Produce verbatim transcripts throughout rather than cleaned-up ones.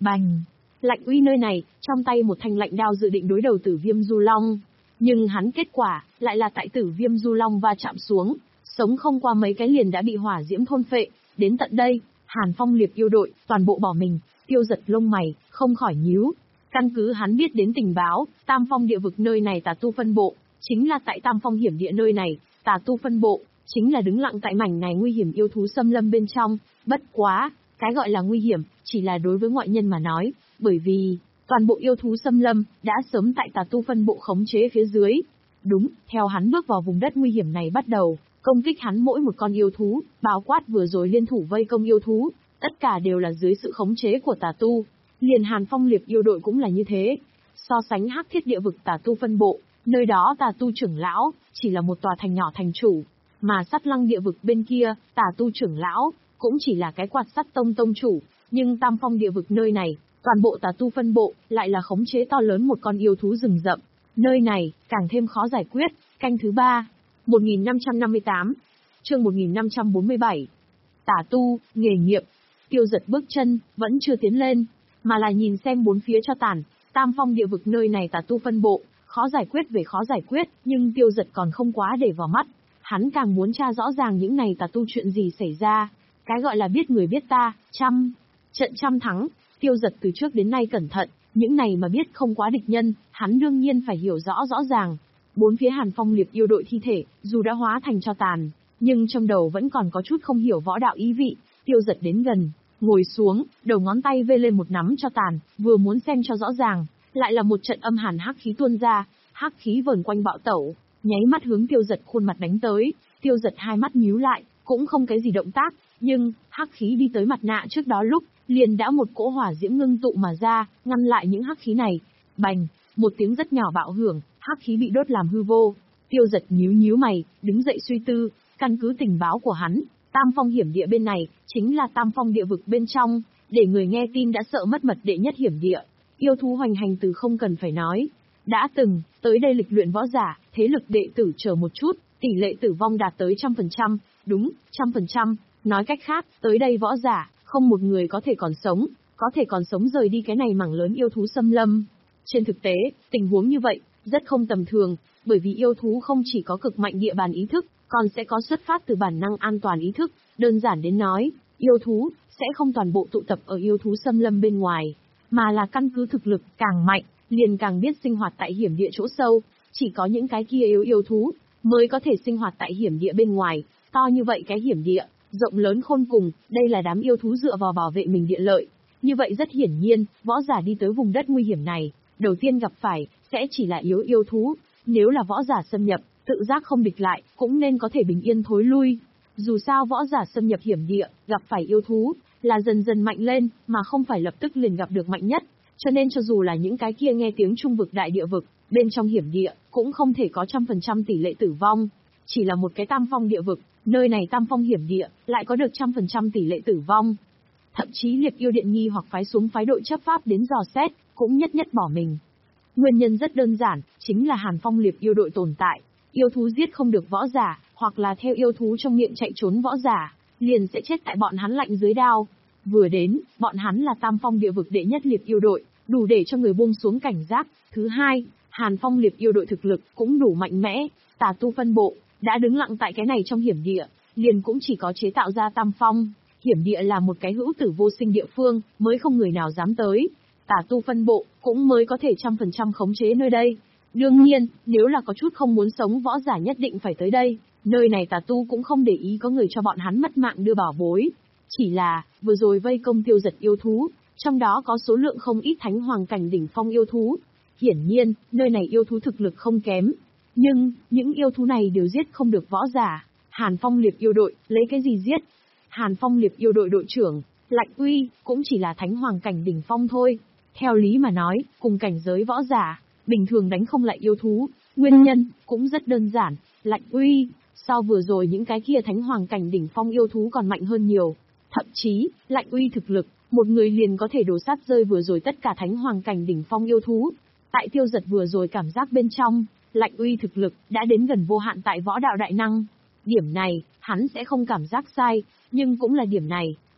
Bành! Lạnh Uy nơi này, trong tay một thanh lạnh đao dự định đối đầu Tử Viêm Du Long. Nhưng hắn kết quả, lại là tại Tử Viêm Du Long va chạm xuống, sống không qua mấy cái liền đã bị hỏa diễm thôn phệ. Đến tận đây, Hàn Phong Liệp yêu đội, toàn bộ bỏ mình. Tiêu Giật lông mày, không khỏi nhíu. Căn cứ hắn biết đến tình báo, Tam Phong địa vực nơi này tà tu phân bộ, chính là tại Tam Phong hiểm địa nơi này, tà tu phân bộ, chính là đứng lặng tại mảnh này nguy hiểm yêu thú xâm lâm bên trong. Bất quá, cái gọi là nguy hiểm, chỉ là đối với ngoại nhân mà nói, bởi vì, toàn bộ yêu thú xâm lâm, đã sớm tại tà tu phân bộ khống chế phía dưới. Đúng, theo hắn bước vào vùng đất nguy hiểm này bắt đầu, công kích hắn mỗi một con yêu thú, bao quát vừa rồi liên thủ vây công yêu thú, tất cả đều là dưới sự khống chế của tà tu. Liền Hàn Phong Liệp yêu đội cũng là như thế. So sánh Hắc Thiết địa vực tà tu phân bộ, nơi đó tà tu trưởng lão, chỉ là một tòa thành nhỏ thành chủ. Mà Sắt Lăng địa vực bên kia, tà tu trưởng lão, cũng chỉ là cái quạt sắt tông tông chủ. Nhưng Tam Phong địa vực nơi này, toàn bộ tà tu phân bộ, lại là khống chế to lớn một con yêu thú rừng rậm. Nơi này, càng thêm khó giải quyết. Canh thứ ba, một nghìn năm trăm năm mươi tám, chương một nghìn năm trăm bốn mươi bảy. Tà tu, nghề nghiệp. Tiêu Giật bước chân, vẫn chưa tiến lên, mà là nhìn xem bốn phía cho tàn. Tam Phong địa vực nơi này tà tu phân bộ, khó giải quyết về khó giải quyết, nhưng Tiêu Giật còn không quá để vào mắt. Hắn càng muốn tra rõ ràng những này tà tu chuyện gì xảy ra. Cái gọi là biết người biết ta, trăm trận trăm thắng. Tiêu Giật từ trước đến nay cẩn thận, những này mà biết không quá địch nhân, hắn đương nhiên phải hiểu rõ rõ ràng. Bốn phía Hàn Phong Liệp yêu đội thi thể, dù đã hóa thành tro tàn, nhưng trong đầu vẫn còn có chút không hiểu võ đạo ý vị. Tiêu Giật đến gần, ngồi xuống, đầu ngón tay vê lên một nắm tro tàn, vừa muốn xem cho rõ ràng, lại là một trận âm hàn hắc khí tuôn ra, hắc khí vờn quanh bạo tẩu, nháy mắt hướng Tiêu Giật khuôn mặt đánh tới. Tiêu Giật hai mắt nhíu lại, cũng không cái gì động tác, nhưng hắc khí đi tới mặt nạ trước đó lúc, liền đã một cỗ hỏa diễm ngưng tụ mà ra, ngăn lại những hắc khí này. Bành, một tiếng rất nhỏ bạo hưởng, hắc khí bị đốt làm hư vô. Tiêu Giật nhíu nhíu mày, đứng dậy suy tư, căn cứ tình báo của hắn, Tam Phong hiểm địa bên này, chính là Tam Phong địa vực bên trong, để người nghe tin đã sợ mất mật đệ nhất hiểm địa. Yêu thú hoành hành từ không cần phải nói. Đã từng, tới đây lịch luyện võ giả, thế lực đệ tử chờ một chút, tỷ lệ tử vong đạt tới trăm phần trăm, đúng, trăm phần trăm. Nói cách khác, tới đây võ giả, không một người có thể còn sống, có thể còn sống rời đi cái này mảng lớn yêu thú xâm lâm. Trên thực tế, tình huống như vậy, rất không tầm thường, bởi vì yêu thú không chỉ có cực mạnh địa bàn ý thức, còn sẽ có xuất phát từ bản năng an toàn ý thức. Đơn giản đến nói, yêu thú sẽ không toàn bộ tụ tập ở yêu thú xâm lâm bên ngoài, mà là căn cứ thực lực càng mạnh, liền càng biết sinh hoạt tại hiểm địa chỗ sâu. Chỉ có những cái kia yếu yêu thú mới có thể sinh hoạt tại hiểm địa bên ngoài. To như vậy cái hiểm địa, rộng lớn khôn cùng, đây là đám yêu thú dựa vào bảo vệ mình địa lợi. Như vậy rất hiển nhiên, võ giả đi tới vùng đất nguy hiểm này, đầu tiên gặp phải sẽ chỉ là yếu yêu thú. Nếu là võ giả xâm nhập, tự giác không địch lại, cũng nên có thể bình yên thối lui. Dù sao võ giả xâm nhập hiểm địa, gặp phải yêu thú, là dần dần mạnh lên, mà không phải lập tức liền gặp được mạnh nhất. Cho nên cho dù là những cái kia nghe tiếng trung vực đại địa vực, bên trong hiểm địa, cũng không thể có trăm phần trăm tỷ lệ tử vong. Chỉ là một cái Tam Phong địa vực, nơi này Tam Phong hiểm địa, lại có được trăm phần trăm tỷ lệ tử vong. Thậm chí Liệp Yêu Điện Nhi hoặc phái xuống phái đội chấp pháp đến dò xét, cũng nhất nhất bỏ mình. Nguyên nhân rất đơn giản, chính là Hàn Phong Liệp Yêu đội tồn tại. Yêu thú giết không được võ giả, hoặc là theo yêu thú trong miệng chạy trốn võ giả, liền sẽ chết tại bọn hắn lạnh dưới đao. Vừa đến, bọn hắn là Tam Phong địa vực đệ nhất Liệp Yêu đội, đủ để cho người buông xuống cảnh giác. Thứ hai, Hàn Phong Liệp Yêu đội thực lực cũng đủ mạnh mẽ, tà tu phân bộ đã đứng lặng tại cái này trong hiểm địa, liền cũng chỉ có chế tạo ra Tam Phong. Hiểm địa là một cái hữu tử vô sinh địa phương, mới không người nào dám tới. Tà tu phân bộ cũng mới có thể trăm phần trăm khống chế nơi đây. Đương nhiên, nếu là có chút không muốn sống võ giả nhất định phải tới đây. Nơi này tà tu cũng không để ý có người cho bọn hắn mất mạng đưa bảo bối. Chỉ là, vừa rồi vây công Tiêu Giật yêu thú, trong đó có số lượng không ít thánh hoàng cảnh đỉnh phong yêu thú. Hiển nhiên, nơi này yêu thú thực lực không kém. Nhưng, những yêu thú này đều giết không được võ giả. Hàn Phong Liệp yêu đội, lấy cái gì giết? Hàn Phong Liệp yêu đội đội trưởng, Lạnh Uy, cũng chỉ là thánh hoàng cảnh đỉnh phong thôi. Theo lý mà nói, cùng cảnh giới võ giả, bình thường đánh không lại yêu thú. Nguyên nhân, cũng rất đơn giản, Lạnh Uy, so vừa rồi những cái kia thánh hoàng cảnh đỉnh phong yêu thú còn mạnh hơn nhiều. Thậm chí, Lạnh Uy thực lực, một người liền có thể đổ sát rơi vừa rồi tất cả thánh hoàng cảnh đỉnh phong yêu thú. Tại Tiêu Giật vừa rồi cảm giác bên trong, Lạnh Uy thực lực đã đến gần vô hạn tại võ đạo đại năng. Điểm này, hắn sẽ không cảm giác sai, nhưng cũng là điểm này,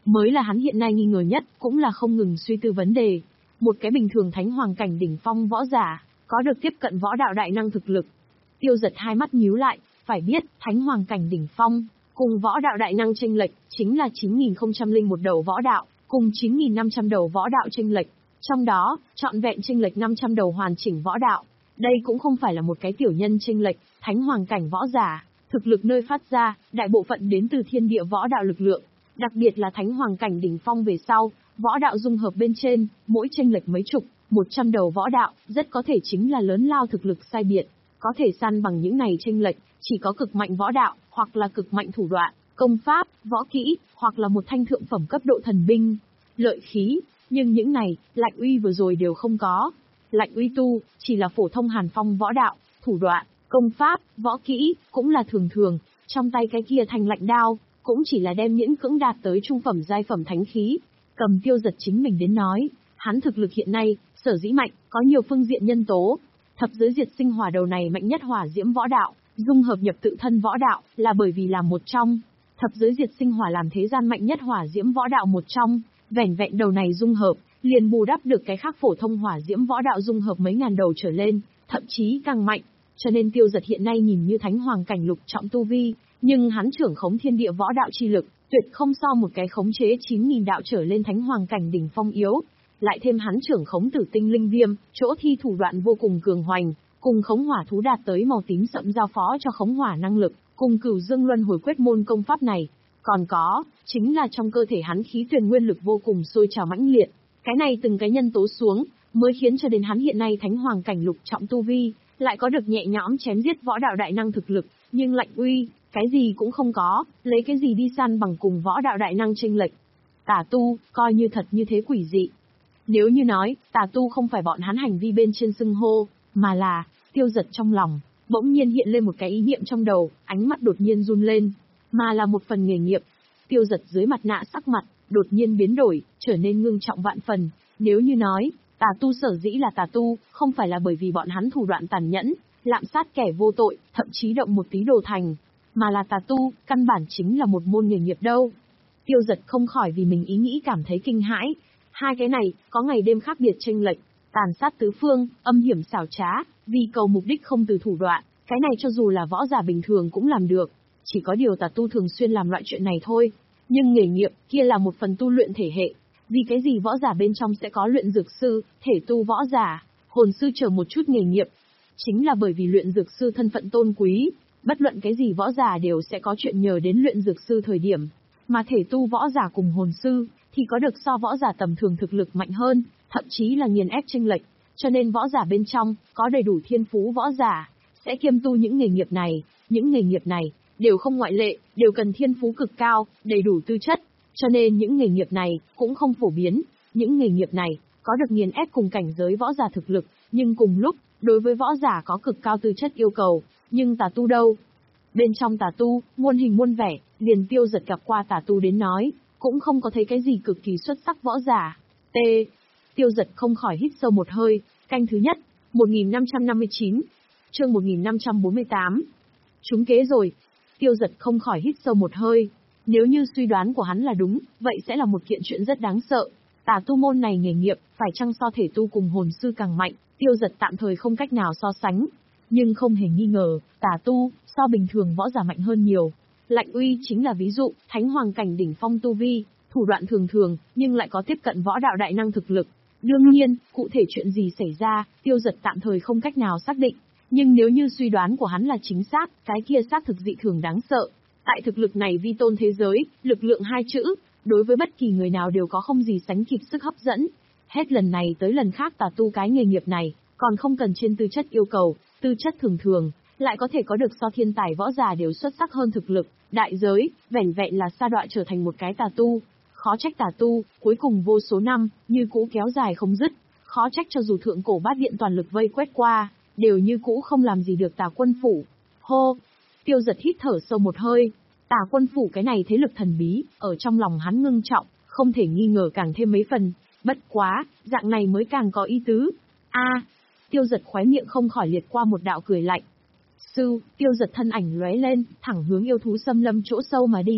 mới là hắn hiện nay nghi ngờ nhất, cũng là không ngừng suy tư vấn đề. Một cái bình thường thánh hoàng cảnh đỉnh phong võ giả, có được tiếp cận võ đạo đại năng thực lực. Tiêu Giật hai mắt nhíu lại, phải biết, thánh hoàng cảnh đỉnh phong, cùng võ đạo đại năng chênh lệch, chính là chín nghìn không trăm lẻ một đầu võ đạo, cùng chín nghìn năm trăm đầu võ đạo chênh lệch. Trong đó, trọn vẹn chênh lệch năm trăm đầu hoàn chỉnh võ đạo. Đây cũng không phải là một cái tiểu nhân chênh lệch, thánh hoàng cảnh võ giả, thực lực nơi phát ra, đại bộ phận đến từ thiên địa võ đạo lực lượng. Đặc biệt là thánh hoàng cảnh đỉnh phong về sau, võ đạo dung hợp bên trên, mỗi chênh lệch mấy chục, một trăm đầu võ đạo, rất có thể chính là lớn lao thực lực sai biệt. Có thể săn bằng những này chênh lệch, chỉ có cực mạnh võ đạo, hoặc là cực mạnh thủ đoạn, công pháp, võ kỹ, hoặc là một thanh thượng phẩm cấp độ thần binh, lợi khí, nhưng những này, Lạnh Uy vừa rồi đều không có. Lạnh Uy tu, chỉ là phổ thông hàn phong võ đạo, thủ đoạn, công pháp, võ kỹ, cũng là thường thường, trong tay cái kia thanh lạnh đao, cũng chỉ là đem miễn cưỡng đạt tới trung phẩm giai phẩm thánh khí. Cầm Tiêu Giật chính mình đến nói, hắn thực lực hiện nay, sở dĩ mạnh, có nhiều phương diện nhân tố. Thập giới diệt sinh hỏa đầu này mạnh nhất hỏa diễm võ đạo, dung hợp nhập tự thân võ đạo, là bởi vì là một trong. Thập giới diệt sinh hỏa làm thế gian mạnh nhất hỏa diễm võ đạo một trong, vẻn vẹn đầu này dung hợp, liền bù đắp được cái khác phổ thông hỏa diễm võ đạo dung hợp mấy ngàn đầu trở lên, thậm chí càng mạnh. Cho nên Tiêu Giật hiện nay nhìn như thánh hoàng cảnh lục trọng tu vi, nhưng hắn trưởng khống thiên địa võ đạo chi lực, tuyệt không so một cái khống chế chín nghìn đạo trở lên thánh hoàng cảnh đỉnh phong yếu. Lại thêm hắn trưởng khống tử tinh linh viêm, chỗ thi thủ đoạn vô cùng cường hoành, cùng khống hỏa thú đạt tới màu tím sậm giao phó cho khống hỏa năng lực, cùng cửu dương luân hồi quyết môn công pháp này. Còn có, chính là trong cơ thể hắn khí tuyền nguyên lực vô cùng sôi trào mãnh liệt. Cái này từng cái nhân tố xuống, mới khiến cho đến hắn hiện nay thánh hoàng cảnh lục trọng tu vi, lại có được nhẹ nhõm chém giết võ đạo đại năng thực lực, nhưng Lạnh Uy, cái gì cũng không có, lấy cái gì đi săn bằng cùng võ đạo đại năng chênh lệch. Tà tu, coi như thật như thế quỷ dị. Nếu như nói, tà tu không phải bọn hắn hành vi bên trên xưng hô, mà là, Tiêu Giật trong lòng, bỗng nhiên hiện lên một cái ý niệm trong đầu, ánh mắt đột nhiên run lên, mà là một phần nghề nghiệp. Tiêu Giật dưới mặt nạ sắc mặt, đột nhiên biến đổi, trở nên ngưng trọng vạn phần. Nếu như nói, tà tu sở dĩ là tà tu, không phải là bởi vì bọn hắn thủ đoạn tàn nhẫn, lạm sát kẻ vô tội, thậm chí động một tí đồ thành, mà là tà tu, căn bản chính là một môn nghề nghiệp đâu. Tiêu Giật không khỏi vì mình ý nghĩ cảm thấy kinh hãi. Hai cái này, có ngày đêm khác biệt chênh lệch, tàn sát tứ phương, âm hiểm xảo trá, vì cầu mục đích không từ thủ đoạn, cái này cho dù là võ giả bình thường cũng làm được. Chỉ có điều tà tu thường xuyên làm loại chuyện này thôi. Nhưng nghề nghiệp, kia là một phần tu luyện thể hệ. Vì cái gì võ giả bên trong sẽ có luyện dược sư, thể tu võ giả, hồn sư chờ một chút nghề nghiệp? Chính là bởi vì luyện dược sư thân phận tôn quý, bất luận cái gì võ giả đều sẽ có chuyện nhờ đến luyện dược sư thời điểm. Mà thể tu võ giả cùng hồn sư, thì có được so võ giả tầm thường thực lực mạnh hơn, thậm chí là nghiền ép chênh lệch. Cho nên võ giả bên trong, có đầy đủ thiên phú võ giả, sẽ kiêm tu những nghề nghiệp này. Những nghề nghiệp này, đều không ngoại lệ, đều cần thiên phú cực cao, đầy đủ tư chất. Cho nên những nghề nghiệp này, cũng không phổ biến. Những nghề nghiệp này, có được nghiền ép cùng cảnh giới võ giả thực lực, nhưng cùng lúc, đối với võ giả có cực cao tư chất yêu cầu. Nhưng tà tu đâu? Bên trong tà tu, muôn hình muôn vẻ, liền Tiêu Giật gặp qua tà tu đến nói, cũng không có thấy cái gì cực kỳ xuất sắc võ giả. T. Tiêu Giật không khỏi hít sâu một hơi, canh thứ nhất, một nghìn năm trăm năm mươi chín, chương một nghìn năm trăm bốn mươi tám. Trúng kế rồi. Tiêu Giật không khỏi hít sâu một hơi. Nếu như suy đoán của hắn là đúng, vậy sẽ là một kiện chuyện rất đáng sợ. Tà tu môn này nghề nghiệp, phải chăng so thể tu cùng hồn sư càng mạnh, Tiêu Giật tạm thời không cách nào so sánh. Nhưng không hề nghi ngờ, tà tu, so bình thường võ giả mạnh hơn nhiều. Lạnh Uy chính là ví dụ, thánh hoàng cảnh đỉnh phong tu vi, thủ đoạn thường thường, nhưng lại có tiếp cận võ đạo đại năng thực lực. Đương nhiên, cụ thể chuyện gì xảy ra, Tiêu Giật tạm thời không cách nào xác định. Nhưng nếu như suy đoán của hắn là chính xác, cái kia xác thực dị thường đáng sợ. Tại thực lực này vi tôn thế giới, lực lượng hai chữ, đối với bất kỳ người nào đều có không gì sánh kịp sức hấp dẫn. Hết lần này tới lần khác tà tu cái nghề nghiệp này, còn không cần trên tư chất yêu cầu, tư chất thường thường, lại có thể có được so thiên tài võ giả đều xuất sắc hơn thực lực, đại giới, vẻn vẹn là sa đọa trở thành một cái tà tu. Khó trách tà tu, cuối cùng vô số năm, như cũ kéo dài không dứt, khó trách cho dù thượng cổ bát điện toàn lực vây quét qua, đều như cũ không làm gì được Tà Quân Phủ. Hô! Tiêu Giật hít thở sâu một hơi. Tà Quân Phủ cái này thế lực thần bí, ở trong lòng hắn ngưng trọng, không thể nghi ngờ càng thêm mấy phần. Bất quá, dạng này mới càng có ý tứ. A! Tiêu Giật khóe miệng không khỏi liệt qua một đạo cười lạnh. Sư, Tiêu Giật thân ảnh lóe lên, thẳng hướng yêu thú xâm lâm chỗ sâu mà đi.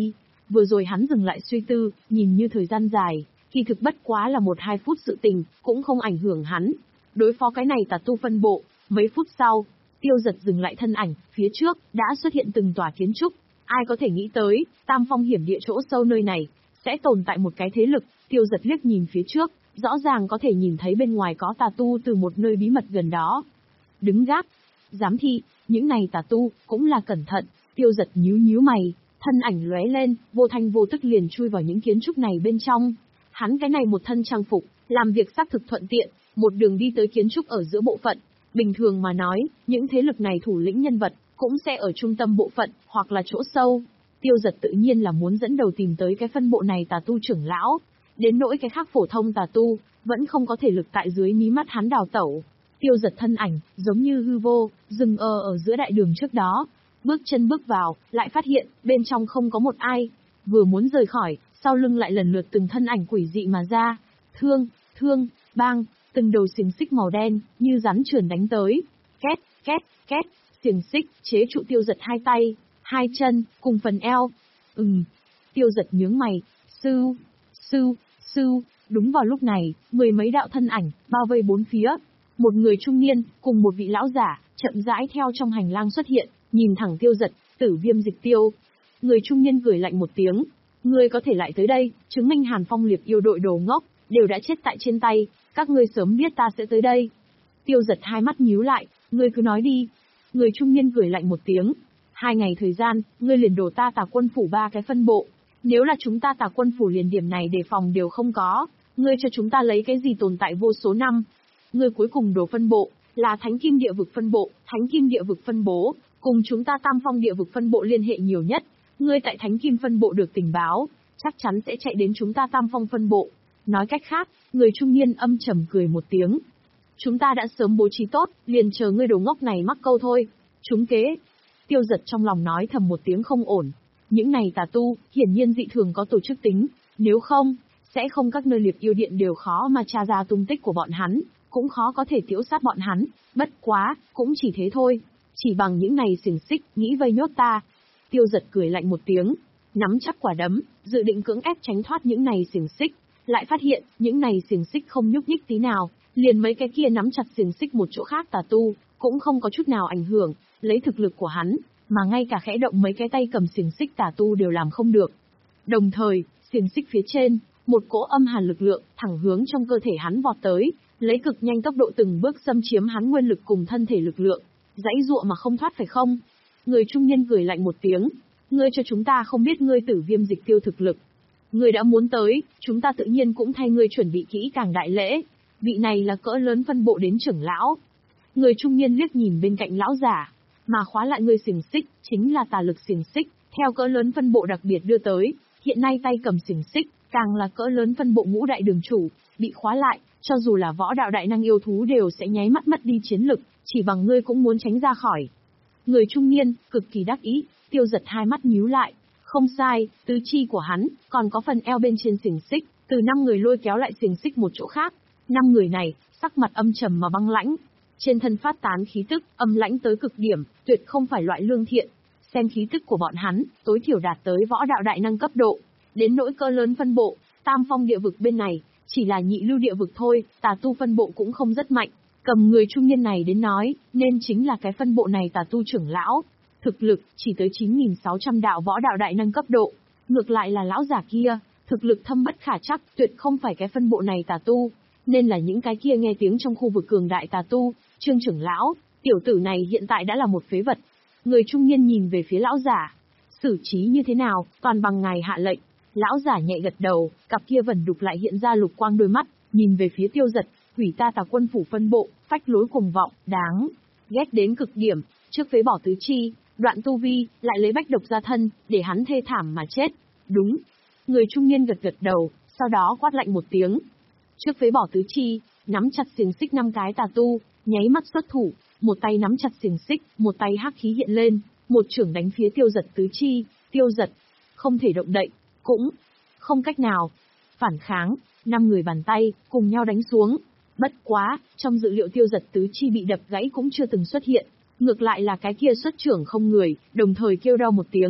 Vừa rồi hắn dừng lại suy tư, nhìn như thời gian dài, kỳ thực bất quá là một hai phút sự tình, cũng không ảnh hưởng hắn. Đối phó cái này tà tu phân bộ, mấy phút sau, Tiêu Giật dừng lại thân ảnh, phía trước, đã xuất hiện từng tòa kiến trúc. Ai có thể nghĩ tới, Tam Phong hiểm địa chỗ sâu nơi này, sẽ tồn tại một cái thế lực. Tiêu Giật liếc nhìn phía trước, rõ ràng có thể nhìn thấy bên ngoài có tà tu từ một nơi bí mật gần đó. Đứng gác, giám thị, những này tà tu, cũng là cẩn thận. Tiêu Giật nhíu nhíu mày, thân ảnh lóe lên, vô thanh vô tức liền chui vào những kiến trúc này bên trong. Hắn cái này một thân trang phục, làm việc xác thực thuận tiện, một đường đi tới kiến trúc ở giữa bộ phận. Bình thường mà nói, những thế lực này thủ lĩnh nhân vật, cũng sẽ ở trung tâm bộ phận, hoặc là chỗ sâu. Tiêu Giật tự nhiên là muốn dẫn đầu tìm tới cái phân bộ này tà tu trưởng lão. Đến nỗi cái khác phổ thông tà tu, vẫn không có thể lực tại dưới mí mắt hắn đào tẩu. Tiêu Giật thân ảnh, giống như hư vô, dừng ờ ở giữa đại đường trước đó. Bước chân bước vào, lại phát hiện, bên trong không có một ai. Vừa muốn rời khỏi, sau lưng lại lần lượt từng thân ảnh quỷ dị mà ra. Thương, thương, bang, từng đầu xiềng xích màu đen, như rắn trườn đánh tới. Két, két, két, xiềng xích, chế trụ Tiêu Giật hai tay, hai chân, cùng phần eo. Ừm, Tiêu Giật nhướng mày, sư, sư, sư, đúng vào lúc này, mười mấy đạo thân ảnh, bao vây bốn phía. Một người trung niên, cùng một vị lão giả, chậm rãi theo trong hành lang xuất hiện, nhìn thẳng Tiêu Giật, Tử Viêm Dịch Tiêu. Người trung niên cười lạnh một tiếng, ngươi có thể lại tới đây, chứng minh Hàn Phong Liệp yêu đội đồ ngốc, đều đã chết tại trên tay, các ngươi sớm biết ta sẽ tới đây. Tiêu Giật hai mắt nhíu lại, ngươi cứ nói đi. Người trung niên cười lạnh một tiếng, hai ngày thời gian, ngươi liền đổ ta Tà Quân phủ ba cái phân bộ. Nếu là chúng ta Tà Quân phủ liền điểm này đề phòng đều không có, ngươi cho chúng ta lấy cái gì tồn tại vô số năm? Ngươi cuối cùng đổ phân bộ, là Thánh Kim Địa Vực phân bộ, Thánh Kim Địa Vực phân bố, cùng chúng ta Tam Phong Địa Vực phân bộ liên hệ nhiều nhất. Ngươi tại Thánh Kim phân bộ được tình báo, chắc chắn sẽ chạy đến chúng ta Tam Phong phân bộ. Nói cách khác, người trung niên âm trầm cười một tiếng. Chúng ta đã sớm bố trí tốt, liền chờ ngươi đồ ngốc này mắc câu thôi. Trúng kế. Tiêu Giật trong lòng nói thầm một tiếng không ổn. Những này tà tu, hiển nhiên dị thường có tổ chức tính. Nếu không, sẽ không các nơi liệt yêu điện đều khó mà tra ra tung tích của bọn hắn, cũng khó có thể tiễu sát bọn hắn. Bất quá, cũng chỉ thế thôi. Chỉ bằng những này xiềng xích, nghĩ vây nhốt ta. Tiêu Giật cười lạnh một tiếng, nắm chắc quả đấm, dự định cưỡng ép tránh thoát những này xiềng xích. Lại phát hiện, những này xiềng xích không nhúc nhích tí nào, liền mấy cái kia nắm chặt xiềng xích một chỗ khác tà tu, cũng không có chút nào ảnh hưởng, lấy thực lực của hắn, mà ngay cả khẽ động mấy cái tay cầm xiềng xích tà tu đều làm không được. Đồng thời, xiềng xích phía trên, một cỗ âm hàn lực lượng, thẳng hướng trong cơ thể hắn vọt tới, lấy cực nhanh tốc độ từng bước xâm chiếm hắn nguyên lực cùng thân thể lực lượng, dãy dụa mà không thoát phải không? Người trung niên cười lạnh một tiếng, ngươi cho chúng ta không biết ngươi Tử Viêm Dịch Tiêu thực lực. Ngươi đã muốn tới, chúng ta tự nhiên cũng thay ngươi chuẩn bị kỹ càng đại lễ. Vị này là cỡ lớn phân bộ đến trưởng lão. Người trung niên liếc nhìn bên cạnh lão giả, mà khóa lại ngươi xiềng xích, chính là tà lực xiềng xích, theo cỡ lớn phân bộ đặc biệt đưa tới, hiện nay tay cầm xiềng xích, càng là cỡ lớn phân bộ ngũ đại đường chủ, bị khóa lại, cho dù là võ đạo đại năng yêu thú đều sẽ nháy mắt mất đi chiến lực, chỉ bằng ngươi cũng muốn tránh ra khỏi. Người trung niên, cực kỳ đắc ý, Tiêu Giật hai mắt nhíu lại. Không sai, tứ chi của hắn, còn có phần eo bên trên xiềng xích, từ năm người lôi kéo lại xiềng xích một chỗ khác. Năm người này, sắc mặt âm trầm mà băng lãnh. Trên thân phát tán khí tức, âm lãnh tới cực điểm, tuyệt không phải loại lương thiện. Xem khí tức của bọn hắn, tối thiểu đạt tới võ đạo đại năng cấp độ. Đến nỗi cơ lớn phân bộ, Tam Phong địa vực bên này, chỉ là nhị lưu địa vực thôi, tà tu phân bộ cũng không rất mạnh. Cầm người trung niên này đến nói, nên chính là cái phân bộ này tà tu trưởng lão. Thực lực, chỉ tới chín nghìn sáu trăm đạo võ đạo đại năng cấp độ. Ngược lại là lão giả kia, thực lực thâm bất khả chắc, tuyệt không phải cái phân bộ này tà tu. Nên là những cái kia nghe tiếng trong khu vực cường đại tà tu, Trương trưởng lão, tiểu tử này hiện tại đã là một phế vật. Người trung niên nhìn về phía lão giả. Xử trí như thế nào, toàn bằng ngài hạ lệnh. Lão giả nhẹ gật đầu, cặp kia vẩn đục lại hiện ra lục quang đôi mắt, nhìn về phía Tiêu Giật, hủy ta Tà Quân phủ phân bộ, phách lối cuồng vọng, đáng ghét đến cực điểm, trước phế bỏ tứ chi, đoạn tu vi, lại lấy bách độc ra thân, để hắn thê thảm mà chết. Đúng. Người trung niên gật gật đầu, sau đó quát lạnh một tiếng. Trước phế bỏ tứ chi, nắm chặt xiềng xích năm cái tà tu, nháy mắt xuất thủ, một tay nắm chặt xiềng xích, một tay hắc khí hiện lên, một chưởng đánh phía Tiêu Giật tứ chi. Tiêu Giật không thể động đậy, cũng không cách nào phản kháng. Năm người bàn tay cùng nhau đánh xuống. Bất quá, trong dự liệu Tiêu Giật tứ chi bị đập gãy cũng chưa từng xuất hiện, ngược lại là cái kia xuất trưởng không người, đồng thời kêu đau một tiếng.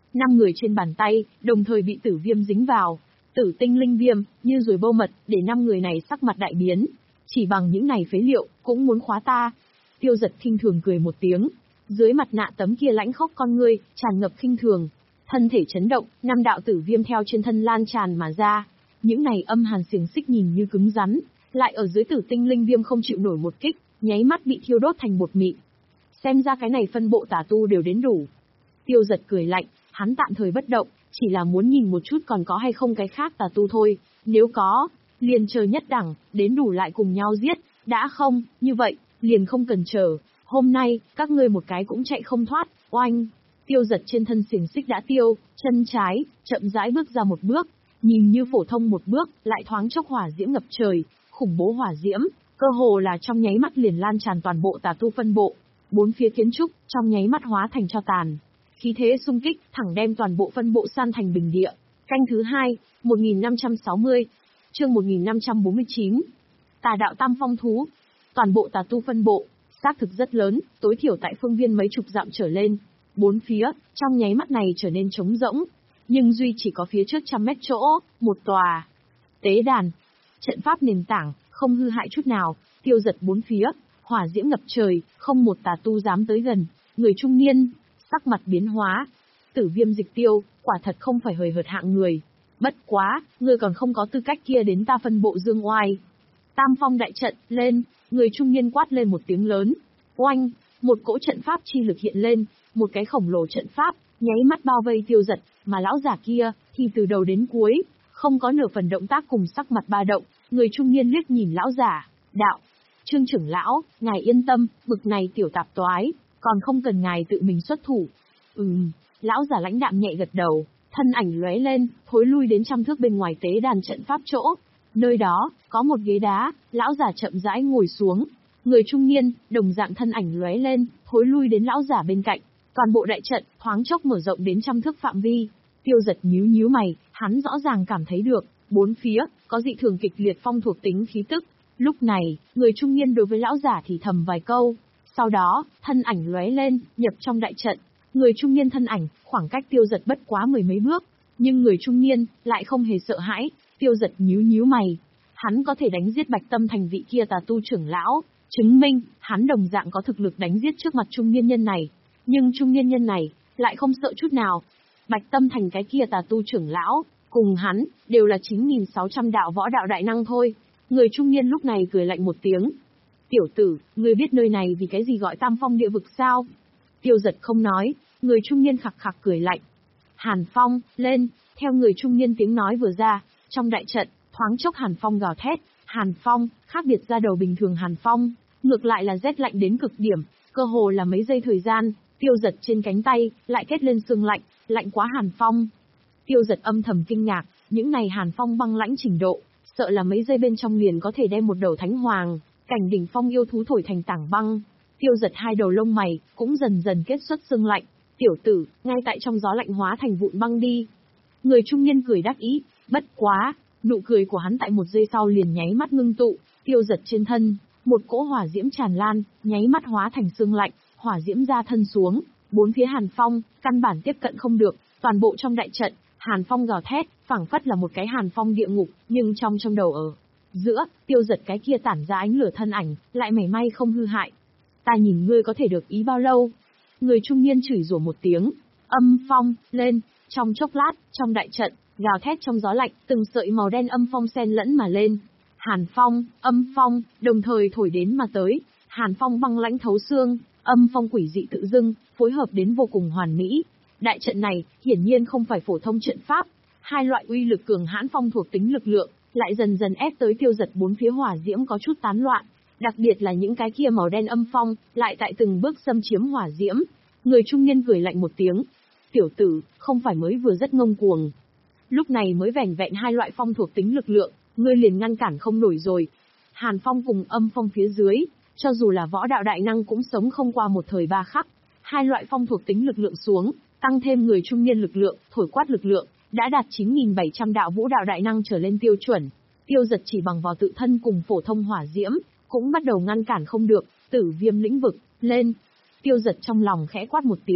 Năm người trên bàn tay, đồng thời bị tử viêm dính vào. Tử tinh linh viêm, như ruồi bâu mật, để năm người này sắc mặt đại biến. Chỉ bằng những này phế liệu, cũng muốn khóa ta. Tiêu Giật khinh thường cười một tiếng. Dưới mặt nạ tấm kia lãnh khốc con ngươi, tràn ngập khinh thường. Thân thể chấn động, năm đạo tử viêm theo trên thân lan tràn mà ra. Những này âm hàn xiềng xích nhìn như cứng rắn, lại ở dưới tử tinh linh viêm không chịu nổi một kích, nháy mắt bị thiêu đốt thành bột mịn. Xem ra cái này phân bộ tà tu đều đến đủ. Tiêu Giật cười lạnh, hắn tạm thời bất động, chỉ là muốn nhìn một chút còn có hay không cái khác tà tu thôi, nếu có, liền chờ nhất đẳng, đến đủ lại cùng nhau giết, đã không, như vậy, liền không cần chờ, hôm nay, các ngươi một cái cũng chạy không thoát, oanh. Tiêu Giật trên thân xiềng xích đã tiêu, chân trái, chậm rãi bước ra một bước, nhìn như phổ thông một bước, lại thoáng chốc hỏa diễm ngập trời, khủng bố hỏa diễm, cơ hồ là trong nháy mắt liền lan tràn toàn bộ tà tu phân bộ, bốn phía kiến trúc, trong nháy mắt hóa thành tro tàn. Khí thế xung kích, thẳng đem toàn bộ phân bộ san thành bình địa. Canh thứ hai, một nghìn năm trăm sáu mươi, chương một nghìn năm trăm bốn mươi chín. Tà đạo tam phong thú. Toàn bộ tà tu phân bộ, xác thực rất lớn, tối thiểu tại phương viên mấy chục dặm trở lên. Bốn phía, trong nháy mắt này trở nên trống rỗng. Nhưng duy chỉ có phía trước trăm mét chỗ, một tòa tế đàn. Trận pháp nền tảng, không hư hại chút nào, Tiêu Giật bốn phía, hỏa diễm ngập trời, không một tà tu dám tới gần. Người trung niên, sắc mặt biến hóa. Tử viêm dịch tiêu, quả thật không phải hời hợt hạng người. Bất quá, ngươi còn không có tư cách kia đến ta phân bộ dương oai. Tam phong đại trận, lên, người trung niên quát lên một tiếng lớn. Oanh, một cỗ trận pháp chi lực hiện lên, một cái khổng lồ trận pháp, nháy mắt bao vây Tiêu Giật, mà lão giả kia, thì từ đầu đến cuối, không có nửa phần động tác cùng sắc mặt ba động, người trung niên liếc nhìn lão giả, đạo. Trương trưởng lão, ngài yên tâm, bực này tiểu tạp toái, còn không cần ngài tự mình xuất thủ. Ừm, lão giả lãnh đạm nhẹ gật đầu, thân ảnh lóe lên, thối lui đến trăm thước bên ngoài tế đàn trận pháp chỗ. Nơi đó, có một ghế đá, lão giả chậm rãi ngồi xuống. Người trung niên, đồng dạng thân ảnh lóe lên, thối lui đến lão giả bên cạnh. Toàn bộ đại trận, thoáng chốc mở rộng đến trăm thước phạm vi. Tiêu Giật nhíu nhíu mày, hắn rõ ràng cảm thấy được, bốn phía, có dị thường kịch liệt phong thuộc tính khí tức. Lúc này, người trung niên đối với lão giả thì thầm vài câu. Sau đó, thân ảnh lóe lên, nhập trong đại trận. Người trung niên thân ảnh, khoảng cách Tiêu Giật bất quá mười mấy bước. Nhưng người trung niên, lại không hề sợ hãi. Tiêu Giật nhíu nhíu mày. Hắn có thể đánh giết Bạch Tâm Thành vị kia tà tu trưởng lão, chứng minh, hắn đồng dạng có thực lực đánh giết trước mặt trung niên nhân này. Nhưng trung niên nhân này, lại không sợ chút nào. Bạch Tâm Thành cái kia tà tu trưởng lão, cùng hắn, đều là chín nghìn sáu trăm đạo võ đạo đại năng thôi. Người trung niên lúc này cười lạnh một tiếng. Tiểu tử, ngươi biết nơi này vì cái gì gọi tam phong địa vực sao? Tiêu Giật không nói, người trung niên khặc khặc cười lạnh. Hàn phong, lên, theo người trung niên tiếng nói vừa ra, trong đại trận, thoáng chốc hàn phong gào thét. Hàn phong, khác biệt ra đầu bình thường hàn phong, ngược lại là rét lạnh đến cực điểm, cơ hồ là mấy giây thời gian, Tiêu Giật trên cánh tay, lại kết lên sương lạnh, lạnh quá hàn phong. Tiêu Giật âm thầm kinh ngạc, những này hàn phong băng lãnh trình độ, sợ là mấy giây bên trong liền có thể đem một đầu thánh hoàng, cảnh đỉnh phong yêu thú thổi thành tảng băng. Tiêu Giật hai đầu lông mày, cũng dần dần kết xuất sương lạnh. Tiểu tử, ngay tại trong gió lạnh hóa thành vụn băng đi. Người trung niên cười đắc ý, bất quá, nụ cười của hắn tại một giây sau liền nháy mắt ngưng tụ. Tiêu Giật trên thân, một cỗ hỏa diễm tràn lan, nháy mắt hóa thành sương lạnh, hỏa diễm ra thân xuống, bốn phía hàn phong, căn bản tiếp cận không được, toàn bộ trong đại trận, hàn phong gào thét, phảng phất là một cái hàn phong địa ngục, nhưng trong trong đầu ở giữa, Tiêu Giật cái kia tản ra ánh lửa thân ảnh, lại mảy may không hư hại. Ta nhìn ngươi có thể được ý bao lâu? Người trung niên chửi rủa một tiếng, âm phong, lên, trong chốc lát, trong đại trận, gào thét trong gió lạnh, từng sợi màu đen âm phong xen lẫn mà lên. Hàn phong, âm phong, đồng thời thổi đến mà tới, hàn phong băng lãnh thấu xương, âm phong quỷ dị tự dưng, phối hợp đến vô cùng hoàn mỹ. Đại trận này, hiển nhiên không phải phổ thông trận pháp, hai loại uy lực cường hãn phong thuộc tính lực lượng, lại dần dần ép tới Tiêu Giật bốn phía hỏa diễm có chút tán loạn, đặc biệt là những cái kia màu đen âm phong, lại tại từng bước xâm chiếm hỏa diễm. Người trung niên cười lạnh một tiếng, tiểu tử, không phải mới vừa rất ngông cuồng. Lúc này mới vẻn vẹn hai loại phong thuộc tính lực lượng, ngươi liền ngăn cản không nổi rồi. Hàn phong cùng âm phong phía dưới, cho dù là võ đạo đại năng cũng sống không qua một thời ba khắc. Hai loại phong thuộc tính lực lượng xuống, tăng thêm người trung niên lực lượng, thổi quát lực lượng, đã đạt chín nghìn bảy trăm đạo vũ đạo đại năng trở lên tiêu chuẩn. Tiêu Giật chỉ bằng vào tự thân cùng phổ thông hỏa diễm, cũng bắt đầu ngăn cản không được, tử viêm lĩnh vực, lên. Tiêu Giật trong lòng khẽ quát một tiếng,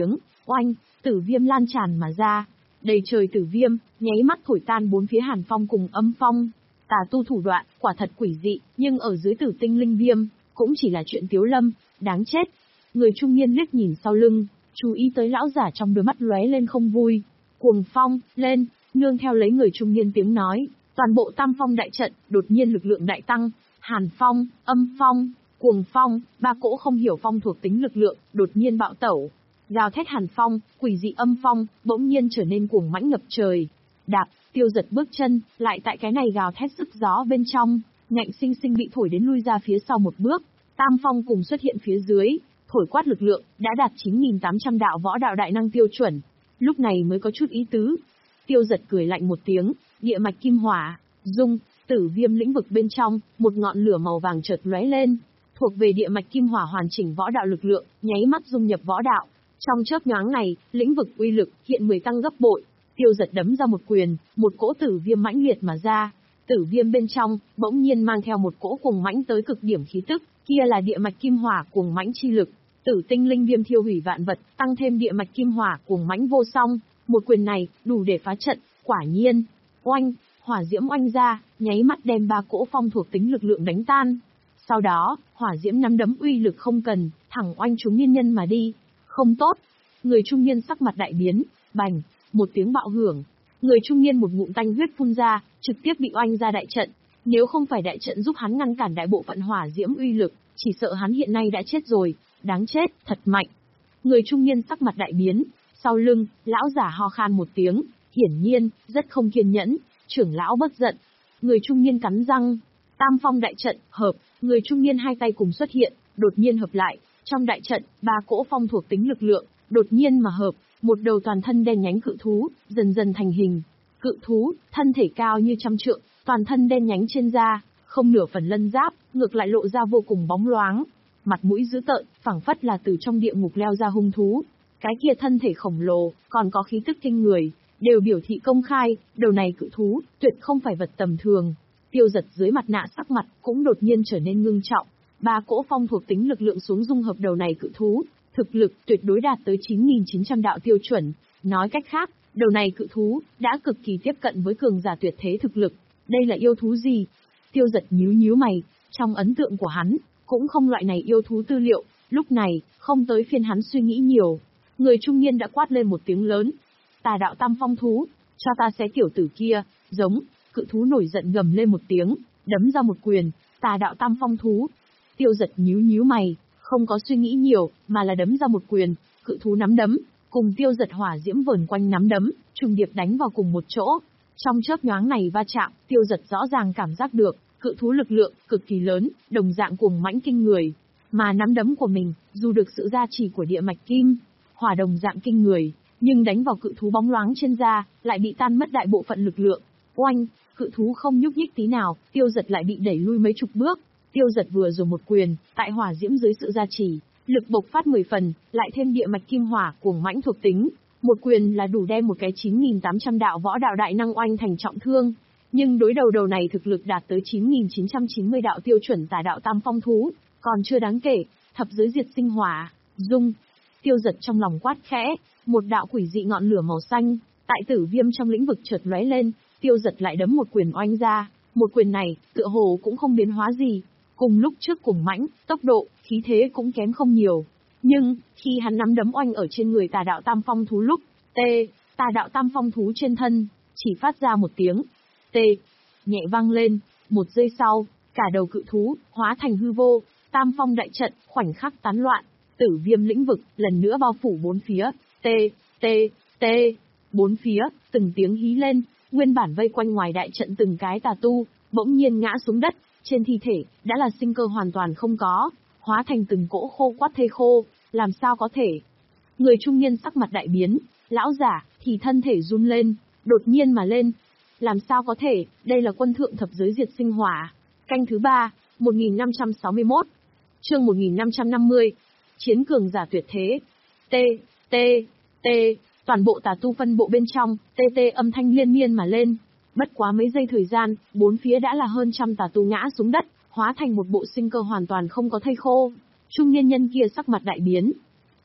Oanh, tử viêm lan tràn mà ra. Đầy trời tử viêm, nháy mắt thổi tan bốn phía hàn phong cùng âm phong. Tà tu thủ đoạn, quả thật quỷ dị, nhưng ở dưới tử tinh linh viêm, cũng chỉ là chuyện tiếu lâm, đáng chết. Người trung niên liếc nhìn sau lưng, chú ý tới lão giả trong đôi mắt lóe lên không vui. Cuồng phong, lên, nương theo lấy người trung niên tiếng nói, toàn bộ tam phong đại trận, đột nhiên lực lượng đại tăng, hàn phong, âm phong, cuồng phong, ba cỗ không hiểu phong thuộc tính lực lượng, đột nhiên bạo tẩu. Gào thét hàn phong, quỷ dị âm phong, bỗng nhiên trở nên cuồng mãnh ngập trời. Đạp, Tiêu Giật bước chân, lại tại cái này gào thét sức gió bên trong, ngạnh sinh sinh bị thổi đến lui ra phía sau một bước. Tam phong cùng xuất hiện phía dưới, thổi quát lực lượng, đã đạt chín nghìn tám trăm đạo võ đạo đại năng tiêu chuẩn. Lúc này mới có chút ý tứ. Tiêu Giật cười lạnh một tiếng, địa mạch kim hỏa, dung, tử viêm lĩnh vực bên trong, một ngọn lửa màu vàng chợt lóe lên, thuộc về địa mạch kim hỏa hoàn chỉnh võ đạo lực lượng, nháy mắt dung nhập võ đạo. Trong chớp nhoáng này, lĩnh vực uy lực hiện mười tăng gấp bội. Tiêu Giật đấm ra một quyền, một cỗ tử viêm mãnh liệt mà ra. Tử viêm bên trong, bỗng nhiên mang theo một cỗ cuồng mãnh tới cực điểm khí tức, kia là địa mạch kim hỏa cuồng mãnh chi lực. Tử tinh linh viêm thiêu hủy vạn vật, tăng thêm địa mạch kim hỏa cuồng mãnh vô song, một quyền này đủ để phá trận, quả nhiên. Oanh, hỏa diễm oanh ra, nháy mắt đem ba cỗ phong thuộc tính lực lượng đánh tan. Sau đó, hỏa diễm nắm đấm uy lực không cần, thẳng oanh chúng niên nhân mà đi. Không tốt. Người trung niên sắc mặt đại biến, bành, một tiếng bạo hưởng. Người trung niên một ngụm tanh huyết phun ra, trực tiếp bị oanh ra đại trận. Nếu không phải đại trận giúp hắn ngăn cản đại bộ phận hỏa diễm uy lực, chỉ sợ hắn hiện nay đã chết rồi. Đáng chết, thật mạnh. Người trung niên sắc mặt đại biến, sau lưng, lão giả ho khan một tiếng, hiển nhiên, rất không kiên nhẫn, trưởng lão bất giận. Người trung niên cắn răng, tam phong đại trận, hợp, người trung niên hai tay cùng xuất hiện, đột nhiên hợp lại, trong đại trận, ba cỗ phong thuộc tính lực lượng, đột nhiên mà hợp, một đầu toàn thân đen nhánh cự thú, dần dần thành hình. Cự thú, thân thể cao như trăm trượng, toàn thân đen nhánh trên da, không nửa phần lân giáp, ngược lại lộ ra vô cùng bóng loáng. Mặt mũi dữ tợn, phảng phất là từ trong địa ngục leo ra hung thú. Cái kia thân thể khổng lồ, còn có khí tức kinh người, đều biểu thị công khai, đầu này cự thú, tuyệt không phải vật tầm thường. Tiêu Giật dưới mặt nạ sắc mặt, cũng đột nhiên trở nên ngưng trọng. Ba cỗ phong thuộc tính lực lượng xuống dung hợp đầu này cự thú, thực lực tuyệt đối đạt tới chín nghìn chín trăm đạo tiêu chuẩn. Nói cách khác, đầu này cự thú, đã cực kỳ tiếp cận với cường giả tuyệt thế thực lực. Đây là yêu thú gì? Tiêu Giật nhíu nhíu mày, trong ấn tượng của hắn, cũng không loại này yêu thú tư liệu, lúc này, không tới phiên hắn suy nghĩ nhiều. Người trung niên đã quát lên một tiếng lớn. Tà đạo tam phong thú, cho ta xé tiểu tử kia, giống, cự thú nổi giận gầm lên một tiếng, đấm ra một quyền, tà đạo tam phong thú. Tiêu Giật nhíu nhíu mày, không có suy nghĩ nhiều, mà là đấm ra một quyền, cự thú nắm đấm, cùng Tiêu Giật hỏa diễm vờn quanh nắm đấm, trùng điệp đánh vào cùng một chỗ. Trong chớp nhoáng này va chạm, Tiêu Giật rõ ràng cảm giác được, cự thú lực lượng cực kỳ lớn, đồng dạng cuồng mãnh kinh người, mà nắm đấm của mình, dù được sự gia trì của địa mạch kim hỏa đồng dạng kinh người, nhưng đánh vào cự thú bóng loáng trên da, lại bị tan mất đại bộ phận lực lượng. Oanh, cự thú không nhúc nhích tí nào, Tiêu Giật lại bị đẩy lui mấy chục bước. Tiêu Giật vừa rồi một quyền, tại hỏa diễm dưới sự gia trì, lực bộc phát mười phần, lại thêm địa mạch kim hỏa cuồng mãnh thuộc tính, một quyền là đủ đem một cái chín nghìn tám trăm đạo võ đạo đại năng oanh thành trọng thương. Nhưng đối đầu đầu này thực lực đạt tới chín nghìn chín trăm chín mươi đạo tiêu chuẩn tà đạo tam phong thú, còn chưa đáng kể, thập giới diệt sinh hỏa, dung. Tiêu Giật trong lòng quát khẽ, một đạo quỷ dị ngọn lửa màu xanh, tại tử viêm trong lĩnh vực chợt lóe lên, Tiêu Giật lại đấm một quyền oanh ra, một quyền này, tựa hồ cũng không biến hóa gì, cùng lúc trước cùng mãnh, tốc độ, khí thế cũng kém không nhiều. Nhưng, khi hắn nắm đấm oanh ở trên người tà đạo tam phong thú lúc, tê, tà đạo tam phong thú trên thân, chỉ phát ra một tiếng, tê, nhẹ vang lên, một giây sau, cả đầu cự thú, hóa thành hư vô, tam phong đại trận, khoảnh khắc tán loạn, tử viêm lĩnh vực, lần nữa bao phủ bốn phía, tê, tê, tê, bốn phía, từng tiếng hí lên, nguyên bản vây quanh ngoài đại trận từng cái tà tu, bỗng nhiên ngã xuống đất, trên thi thể, đã là sinh cơ hoàn toàn không có, hóa thành từng cỗ khô quắt thây khô, làm sao có thể. Người trung niên sắc mặt đại biến, lão giả, thì thân thể run lên, đột nhiên mà lên. Làm sao có thể, đây là quân thượng thập giới diệt sinh hỏa. Canh thứ ba, một nghìn năm trăm sáu mươi mốt. Chương một nghìn năm trăm năm mươi. Chiến cường giả tuyệt thế. T, T, T, toàn bộ tà tu phân bộ bên trong, T T âm thanh liên miên mà lên. Bất quá mấy giây thời gian, bốn phía đã là hơn trăm tà tu ngã xuống đất, hóa thành một bộ sinh cơ hoàn toàn không có thây khô. Trung niên nhân kia sắc mặt đại biến.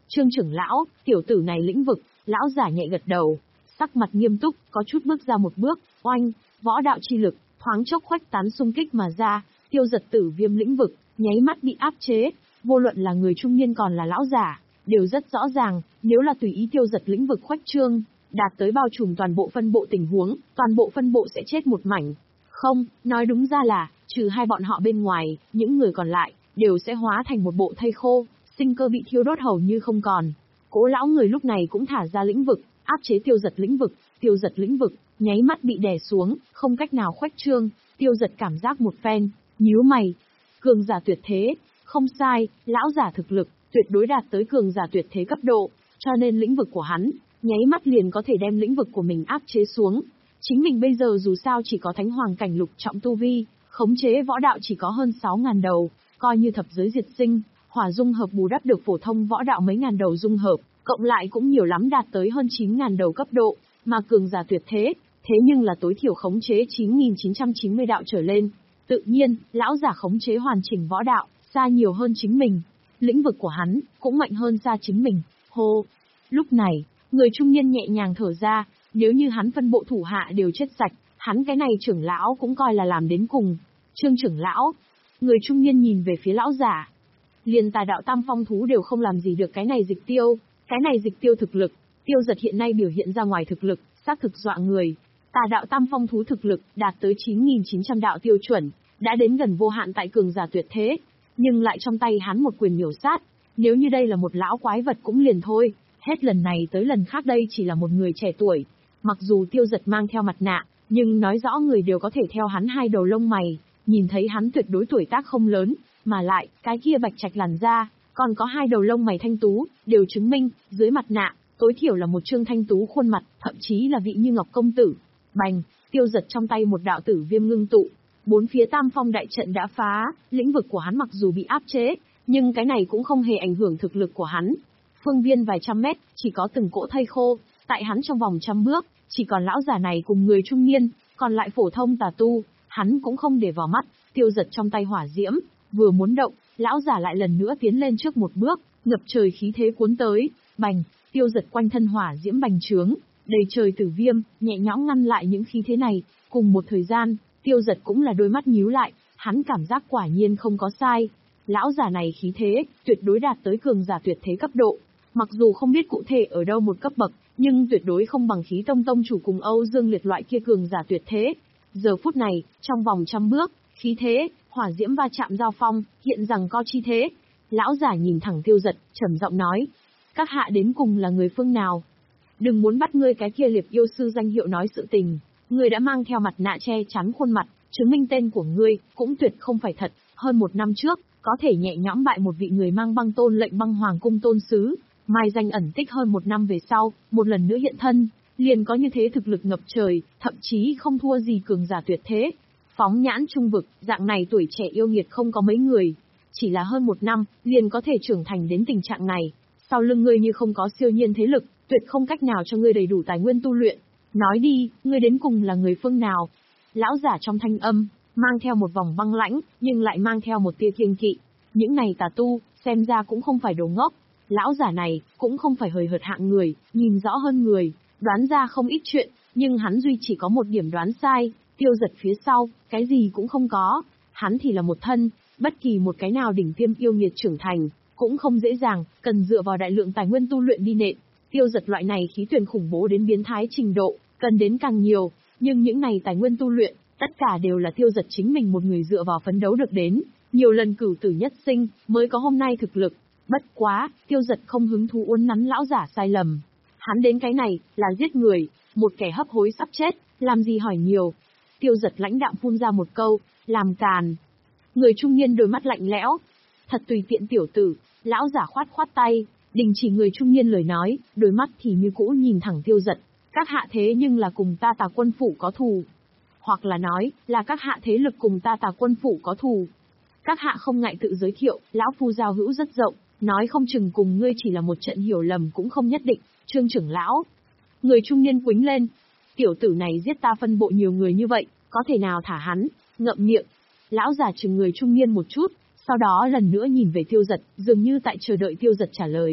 Trương trưởng lão, tiểu tử này lĩnh vực, lão giả nhẹ gật đầu, sắc mặt nghiêm túc, có chút bước ra một bước, oanh, võ đạo chi lực, thoáng chốc khuếch tán xung kích mà ra, tiêu giật tử viêm lĩnh vực, nháy mắt bị áp chế, vô luận là người trung niên còn là lão giả, đều rất rõ ràng, nếu là tùy ý tiêu giật lĩnh vực khuếch trương, đạt tới bao trùm toàn bộ phân bộ tình huống, toàn bộ phân bộ sẽ chết một mảnh. Không, nói đúng ra là, trừ hai bọn họ bên ngoài, những người còn lại, đều sẽ hóa thành một bộ thây khô, sinh cơ bị thiêu đốt hầu như không còn. Cố lão người lúc này cũng thả ra lĩnh vực, áp chế tiêu giật lĩnh vực, tiêu giật lĩnh vực, nháy mắt bị đè xuống, không cách nào khuếch trương, tiêu giật cảm giác một phen, nhíu mày. Cường giả tuyệt thế, không sai, lão giả thực lực, tuyệt đối đạt tới cường giả tuyệt thế cấp độ, cho nên lĩnh vực của hắn, nháy mắt liền có thể đem lĩnh vực của mình áp chế xuống. Chính mình bây giờ dù sao chỉ có thánh hoàng cảnh lục trọng tu vi, khống chế võ đạo chỉ có hơn sáu ngàn đầu, coi như thập giới diệt sinh, hỏa dung hợp bù đắp được phổ thông võ đạo mấy ngàn đầu dung hợp, cộng lại cũng nhiều lắm đạt tới hơn chín ngàn đầu cấp độ, mà cường giả tuyệt thế, thế nhưng là tối thiểu khống chế chín nghìn chín trăm chín mươi đạo trở lên. Tự nhiên, lão giả khống chế hoàn chỉnh võ đạo, xa nhiều hơn chính mình. Lĩnh vực của hắn, cũng mạnh hơn xa chính mình. Hô! Lúc này, người trung niên nhẹ nhàng thở ra, nếu như hắn phân bộ thủ hạ đều chết sạch, hắn cái này trưởng lão cũng coi là làm đến cùng. Trương trưởng lão, người trung niên nhìn về phía lão giả. Liền tà đạo tam phong thú đều không làm gì được cái này dịch tiêu, cái này dịch tiêu thực lực, tiêu giật hiện nay biểu hiện ra ngoài thực lực, xác thực dọa người. Tà đạo tam phong thú thực lực đạt tới chín nghìn chín trăm đạo tiêu chuẩn, đã đến gần vô hạn tại cường giả tuyệt thế, nhưng lại trong tay hắn một quyền miểu sát. Nếu như đây là một lão quái vật cũng liền thôi, hết lần này tới lần khác đây chỉ là một người trẻ tuổi. Mặc dù tiêu giật mang theo mặt nạ, nhưng nói rõ người đều có thể theo hắn hai đầu lông mày, nhìn thấy hắn tuyệt đối tuổi tác không lớn, mà lại, cái kia bạch trạch làn da, còn có hai đầu lông mày thanh tú, đều chứng minh, dưới mặt nạ, tối thiểu là một trương thanh tú khuôn mặt, thậm chí là vị như ngọc công tử. Bành, tiêu giật trong tay một đạo tử viêm ngưng tụ, bốn phía tam phong đại trận đã phá, lĩnh vực của hắn mặc dù bị áp chế, nhưng cái này cũng không hề ảnh hưởng thực lực của hắn. Phương viên vài trăm mét, chỉ có từng cỗ thây khô, tại hắn trong vòng trăm bước, chỉ còn lão già này cùng người trung niên, còn lại phổ thông tà tu, hắn cũng không để vào mắt, tiêu giật trong tay hỏa diễm, vừa muốn động, lão già lại lần nữa tiến lên trước một bước, ngập trời khí thế cuốn tới, bành, tiêu giật quanh thân hỏa diễm bành trướng, đầy trời tử viêm, nhẹ nhõm ngăn lại những khí thế này, cùng một thời gian, tiêu giật cũng là đôi mắt nhíu lại, hắn cảm giác quả nhiên không có sai. Lão già này khí thế, tuyệt đối đạt tới cường giả tuyệt thế cấp độ. Mặc dù không biết cụ thể ở đâu một cấp bậc, nhưng tuyệt đối không bằng khí tông tông chủ cùng Âu Dương Liệt loại kia cường giả tuyệt thế. Giờ phút này, trong vòng trăm bước, khí thế, hỏa diễm va chạm giao phong, hiện rằng co chi thế. Lão giả nhìn thẳng tiêu giật, trầm giọng nói. Các hạ đến cùng là người phương nào? Đừng muốn bắt ngươi cái kia liệp yêu sư danh hiệu nói sự tình. Ngươi đã mang theo mặt nạ che chắn khuôn mặt, chứng minh tên của ngươi, cũng tuyệt không phải thật. Hơn một năm trước, có thể nhẹ nhõm bại một vị người mang băng tôn lệnh băng hoàng cung tôn sứ. Mai danh ẩn tích hơn một năm về sau, một lần nữa hiện thân, liền có như thế thực lực ngập trời, thậm chí không thua gì cường giả tuyệt thế. Phóng nhãn trung vực, dạng này tuổi trẻ yêu nghiệt không có mấy người. Chỉ là hơn một năm, liền có thể trưởng thành đến tình trạng này. Sau lưng ngươi như không có siêu nhiên thế lực, tuyệt không cách nào cho ngươi đầy đủ tài nguyên tu luyện. Nói đi, ngươi đến cùng là người phương nào? Lão giả trong thanh âm, mang theo một vòng băng lãnh, nhưng lại mang theo một tia kiêng kỵ. Những này tà tu, xem ra cũng không phải đồ ngốc. Lão giả này, cũng không phải hời hợt hạng người, nhìn rõ hơn người, đoán ra không ít chuyện, nhưng hắn duy chỉ có một điểm đoán sai, tiêu giật phía sau, cái gì cũng không có. Hắn thì là một thân, bất kỳ một cái nào đỉnh tiêm yêu nghiệt trưởng thành, cũng không dễ dàng, cần dựa vào đại lượng tài nguyên tu luyện đi nện. Tiêu giật loại này khí tuyển khủng bố đến biến thái trình độ, cần đến càng nhiều, nhưng những này tài nguyên tu luyện, tất cả đều là tiêu giật chính mình một người dựa vào phấn đấu được đến, nhiều lần cửu tử nhất sinh, mới có hôm nay thực lực. Bất quá, tiêu giật không hứng thú uốn nắn lão giả sai lầm. Hắn đến cái này, là giết người, một kẻ hấp hối sắp chết, làm gì hỏi nhiều. Tiêu giật lãnh đạm phun ra một câu, làm càn. Người trung niên đôi mắt lạnh lẽo. Thật tùy tiện tiểu tử, lão giả khoát khoát tay, đình chỉ người trung niên lời nói, đôi mắt thì như cũ nhìn thẳng tiêu giật. Các hạ thế nhưng là cùng ta Tà Quân Phủ có thù. Hoặc là nói, là các hạ thế lực cùng ta Tà Quân Phủ có thù. Các hạ không ngại tự giới thiệu, lão phu giao hữu rất rộng, nói không chừng cùng ngươi chỉ là một trận hiểu lầm cũng không nhất định. Trương trưởng lão. Người trung niên quính lên. Tiểu tử này giết ta phân bộ nhiều người như vậy, có thể nào thả hắn, ngậm miệng. Lão giả chừng người trung niên một chút, sau đó lần nữa nhìn về tiêu giật, dường như tại chờ đợi tiêu giật trả lời.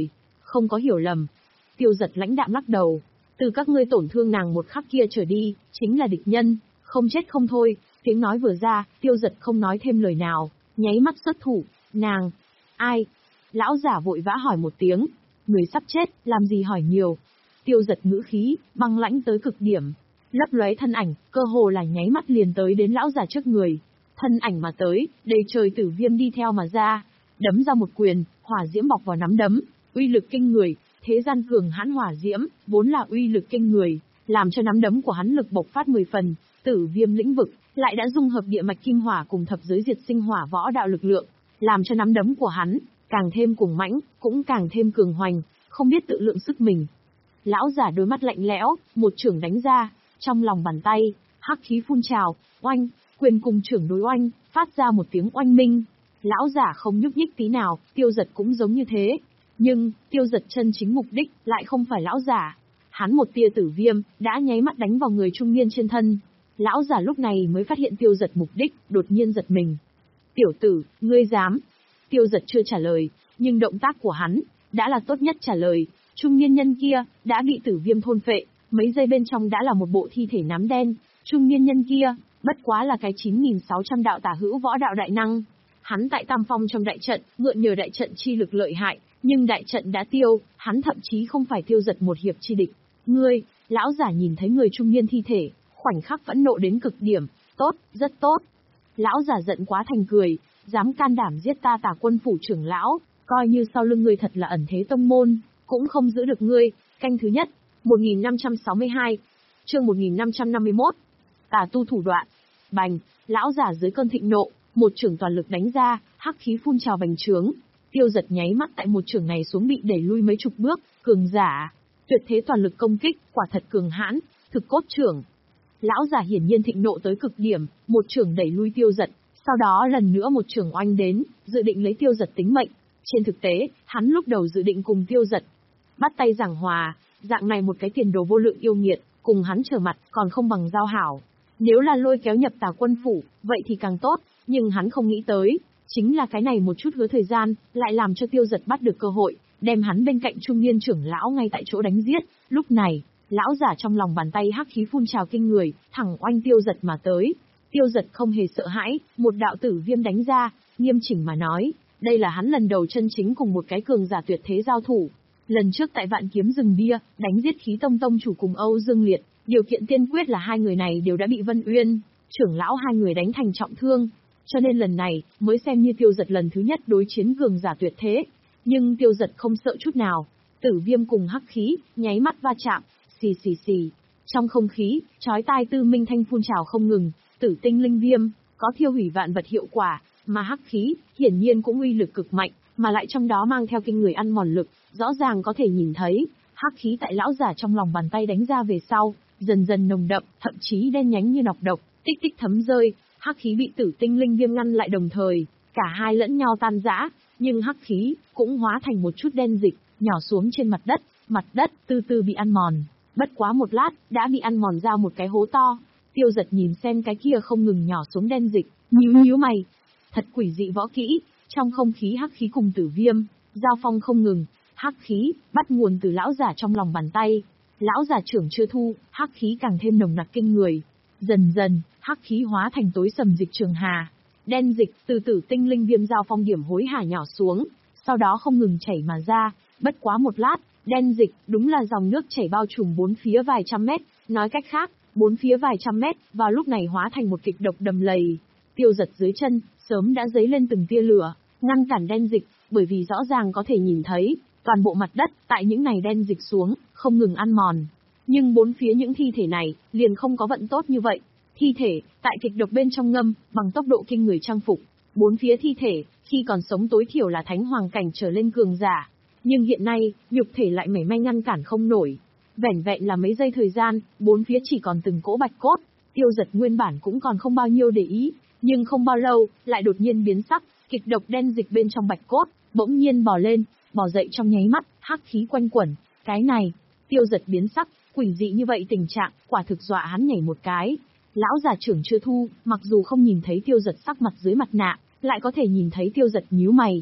không có hiểu lầm. Tiêu Dật lãnh đạm lắc đầu. Từ các ngươi tổn thương nàng một khắc kia trở đi, chính là địch nhân, không chết không thôi. Tiếng nói vừa ra, Tiêu Dật không nói thêm lời nào, nháy mắt xuất thủ. Nàng? Ai? Lão giả vội vã hỏi một tiếng. Người sắp chết, làm gì hỏi nhiều. Tiêu Dật ngữ khí, băng lãnh tới cực điểm. Lấp lóe thân ảnh, cơ hồ là nháy mắt liền tới đến lão giả trước người. Thân ảnh mà tới, đầy trời tử viêm đi theo mà ra. Đấm ra một quyền, hỏa diễm bọc vào nắm đấm, uy lực kinh người. Thế gian cường hãn hỏa diễm, vốn là uy lực kinh người, làm cho nắm đấm của hắn lực bộc phát mười phần. Tử viêm lĩnh vực, lại đã dung hợp địa mạch kim hỏa cùng thập giới diệt sinh hỏa võ đạo lực lượng, làm cho nắm đấm của hắn càng thêm cuồng mãnh, cũng càng thêm cường hoành, không biết tự lượng sức mình. Lão giả đôi mắt lạnh lẽo, một chưởng đánh ra, trong lòng bàn tay, hắc khí phun trào, oanh, quyền cùng chưởng đối oanh, phát ra một tiếng oanh minh. Lão giả không nhúc nhích tí nào, Tiêu Dật cũng giống như thế. Nhưng, Tiêu Dật chân chính mục đích lại không phải lão giả. Hắn một tia tử viêm, đã nháy mắt đánh vào người trung niên trên thân. Lão giả lúc này mới phát hiện Tiêu Dật mục đích, đột nhiên giật mình. Tiểu tử, ngươi dám? Tiêu Dật chưa trả lời, nhưng động tác của hắn, đã là tốt nhất trả lời. Trung niên nhân kia, đã bị tử viêm thôn phệ, mấy giây bên trong đã là một bộ thi thể nám đen. Trung niên nhân kia, bất quá là cái chín nghìn sáu trăm đạo tả hữu võ đạo đại năng. Hắn tại Tam Phong trong đại trận, mượn nhờ đại trận chi lực lợi hại, nhưng đại trận đã tiêu, hắn thậm chí không phải Tiêu Dật một hiệp chi địch. Ngươi, lão giả nhìn thấy người trung niên thi thể, khoảnh khắc phẫn nộ đến cực điểm. Tốt, rất tốt. Lão giả giận quá thành cười, dám can đảm giết ta Tả Quân phủ trưởng lão, coi như sau lưng ngươi thật là ẩn thế tông môn, cũng không giữ được ngươi. Canh thứ nhất, một nghìn năm trăm sáu mươi hai, chương một nghìn năm trăm năm mươi mốt. Tà tu thủ đoạn. Bành, lão giả dưới cơn thịnh nộ, một chưởng toàn lực đánh ra, hắc khí phun trào bành trướng. Tiêu Dật nháy mắt tại một chưởng này xuống bị đẩy lui mấy chục bước, cường giả, tuyệt thế toàn lực công kích, quả thật cường hãn, thực cốt chưởng. Lão giả hiển nhiên thịnh nộ tới cực điểm, một chưởng đẩy lui Tiêu Dật, sau đó lần nữa một chưởng oanh đến, dự định lấy Tiêu Dật tính mệnh. Trên thực tế, hắn lúc đầu dự định cùng Tiêu Dật bắt tay giảng hòa, dạng này một cái tiền đồ vô lượng yêu nghiệt, cùng hắn trở mặt còn không bằng giao hảo. Nếu là lôi kéo nhập Tà Quân phủ, vậy thì càng tốt, nhưng hắn không nghĩ tới, chính là cái này một chút hứa thời gian, lại làm cho Tiêu Dật bắt được cơ hội, đem hắn bên cạnh trung niên trưởng lão ngay tại chỗ đánh giết. Lúc này, lão giả trong lòng bàn tay hắc khí phun trào kinh người, thẳng oanh Tiêu Dật mà tới. Tiêu Dật không hề sợ hãi, một đạo tử viêm đánh ra, nghiêm chỉnh mà nói, đây là hắn lần đầu chân chính cùng một cái cường giả tuyệt thế giao thủ. Lần trước tại Vạn Kiếm Rừng Bia, đánh giết Khí Tông tông chủ cùng Âu Dương Liệt, điều kiện tiên quyết là hai người này đều đã bị Vân Uyên, trưởng lão hai người đánh thành trọng thương. Cho nên lần này, mới xem như Tiêu Dật lần thứ nhất đối chiến cường giả tuyệt thế. Nhưng Tiêu Dật không sợ chút nào. Tử viêm cùng hắc khí, nháy mắt va chạm, xì xì xì. Trong không khí, chói tai tư minh thanh phun trào không ngừng, tử tinh linh viêm, có thiêu hủy vạn vật hiệu quả, mà hắc khí, hiển nhiên cũng uy lực cực mạnh, mà lại trong đó mang theo kinh người ăn mòn lực, rõ ràng có thể nhìn thấy, hắc khí tại lão giả trong lòng bàn tay đánh ra về sau, dần dần nồng đậm, thậm chí đen nhánh như nọc độc, tích tích thấm rơi, hắc khí bị tử tinh linh viêm ngăn lại đồng thời, cả hai lẫn nhau tan rã, nhưng hắc khí cũng hóa thành một chút đen dịch, nhỏ xuống trên mặt đất, mặt đất từ từ bị ăn mòn, bất quá một lát, đã bị ăn mòn ra một cái hố to. Tiêu Dật nhìn xem cái kia không ngừng nhỏ xuống đen dịch, nhíu nhíu mày, thật quỷ dị võ kỹ, trong không khí hắc khí cùng tử viêm, giao phong không ngừng, hắc khí bắt nguồn từ lão giả trong lòng bàn tay. Lão giả trưởng chưa thu, hắc khí càng thêm nồng nặc kinh người. Dần dần, hắc khí hóa thành tối sầm dịch trường hà. Đen dịch từ tử tinh linh viêm giao phong điểm hối hả nhỏ xuống, sau đó không ngừng chảy mà ra. Bất quá một lát, đen dịch đúng là dòng nước chảy bao trùm bốn phía vài trăm mét. Nói cách khác, bốn phía vài trăm mét, vào lúc này hóa thành một kịch độc đầm lầy. Tiêu Dật dưới chân, sớm đã dấy lên từng tia lửa, ngăn cản đen dịch, bởi vì rõ ràng có thể nhìn thấy, toàn bộ mặt đất, tại những này đen dịch xuống, không ngừng ăn mòn. Nhưng bốn phía những thi thể này, liền không có vận tốt như vậy. Thi thể, tại kịch độc bên trong ngâm, bằng tốc độ kinh người trang phục. Bốn phía thi thể, khi còn sống tối thiểu là thánh hoàng cảnh trở lên cường giả. Nhưng hiện nay, nhục thể lại mảy may ngăn cản không nổi. Vẻn vẹn là mấy giây thời gian, bốn phía chỉ còn từng cỗ bạch cốt. Tiêu Dật nguyên bản cũng còn không bao nhiêu để ý, nhưng không bao lâu, lại đột nhiên biến sắc, kịch độc đen dịch bên trong bạch cốt, bỗng nhiên bò lên, bò dậy trong nháy mắt, hắc khí quanh quẩn. Cái này, Tiêu Dật biến sắc, quỷ dị như vậy tình trạng, quả thực dọa hắn nhảy một cái. Lão già trưởng chưa thu, mặc dù không nhìn thấy Tiêu Dật sắc mặt dưới mặt nạ, lại có thể nhìn thấy Tiêu Dật nhíu mày.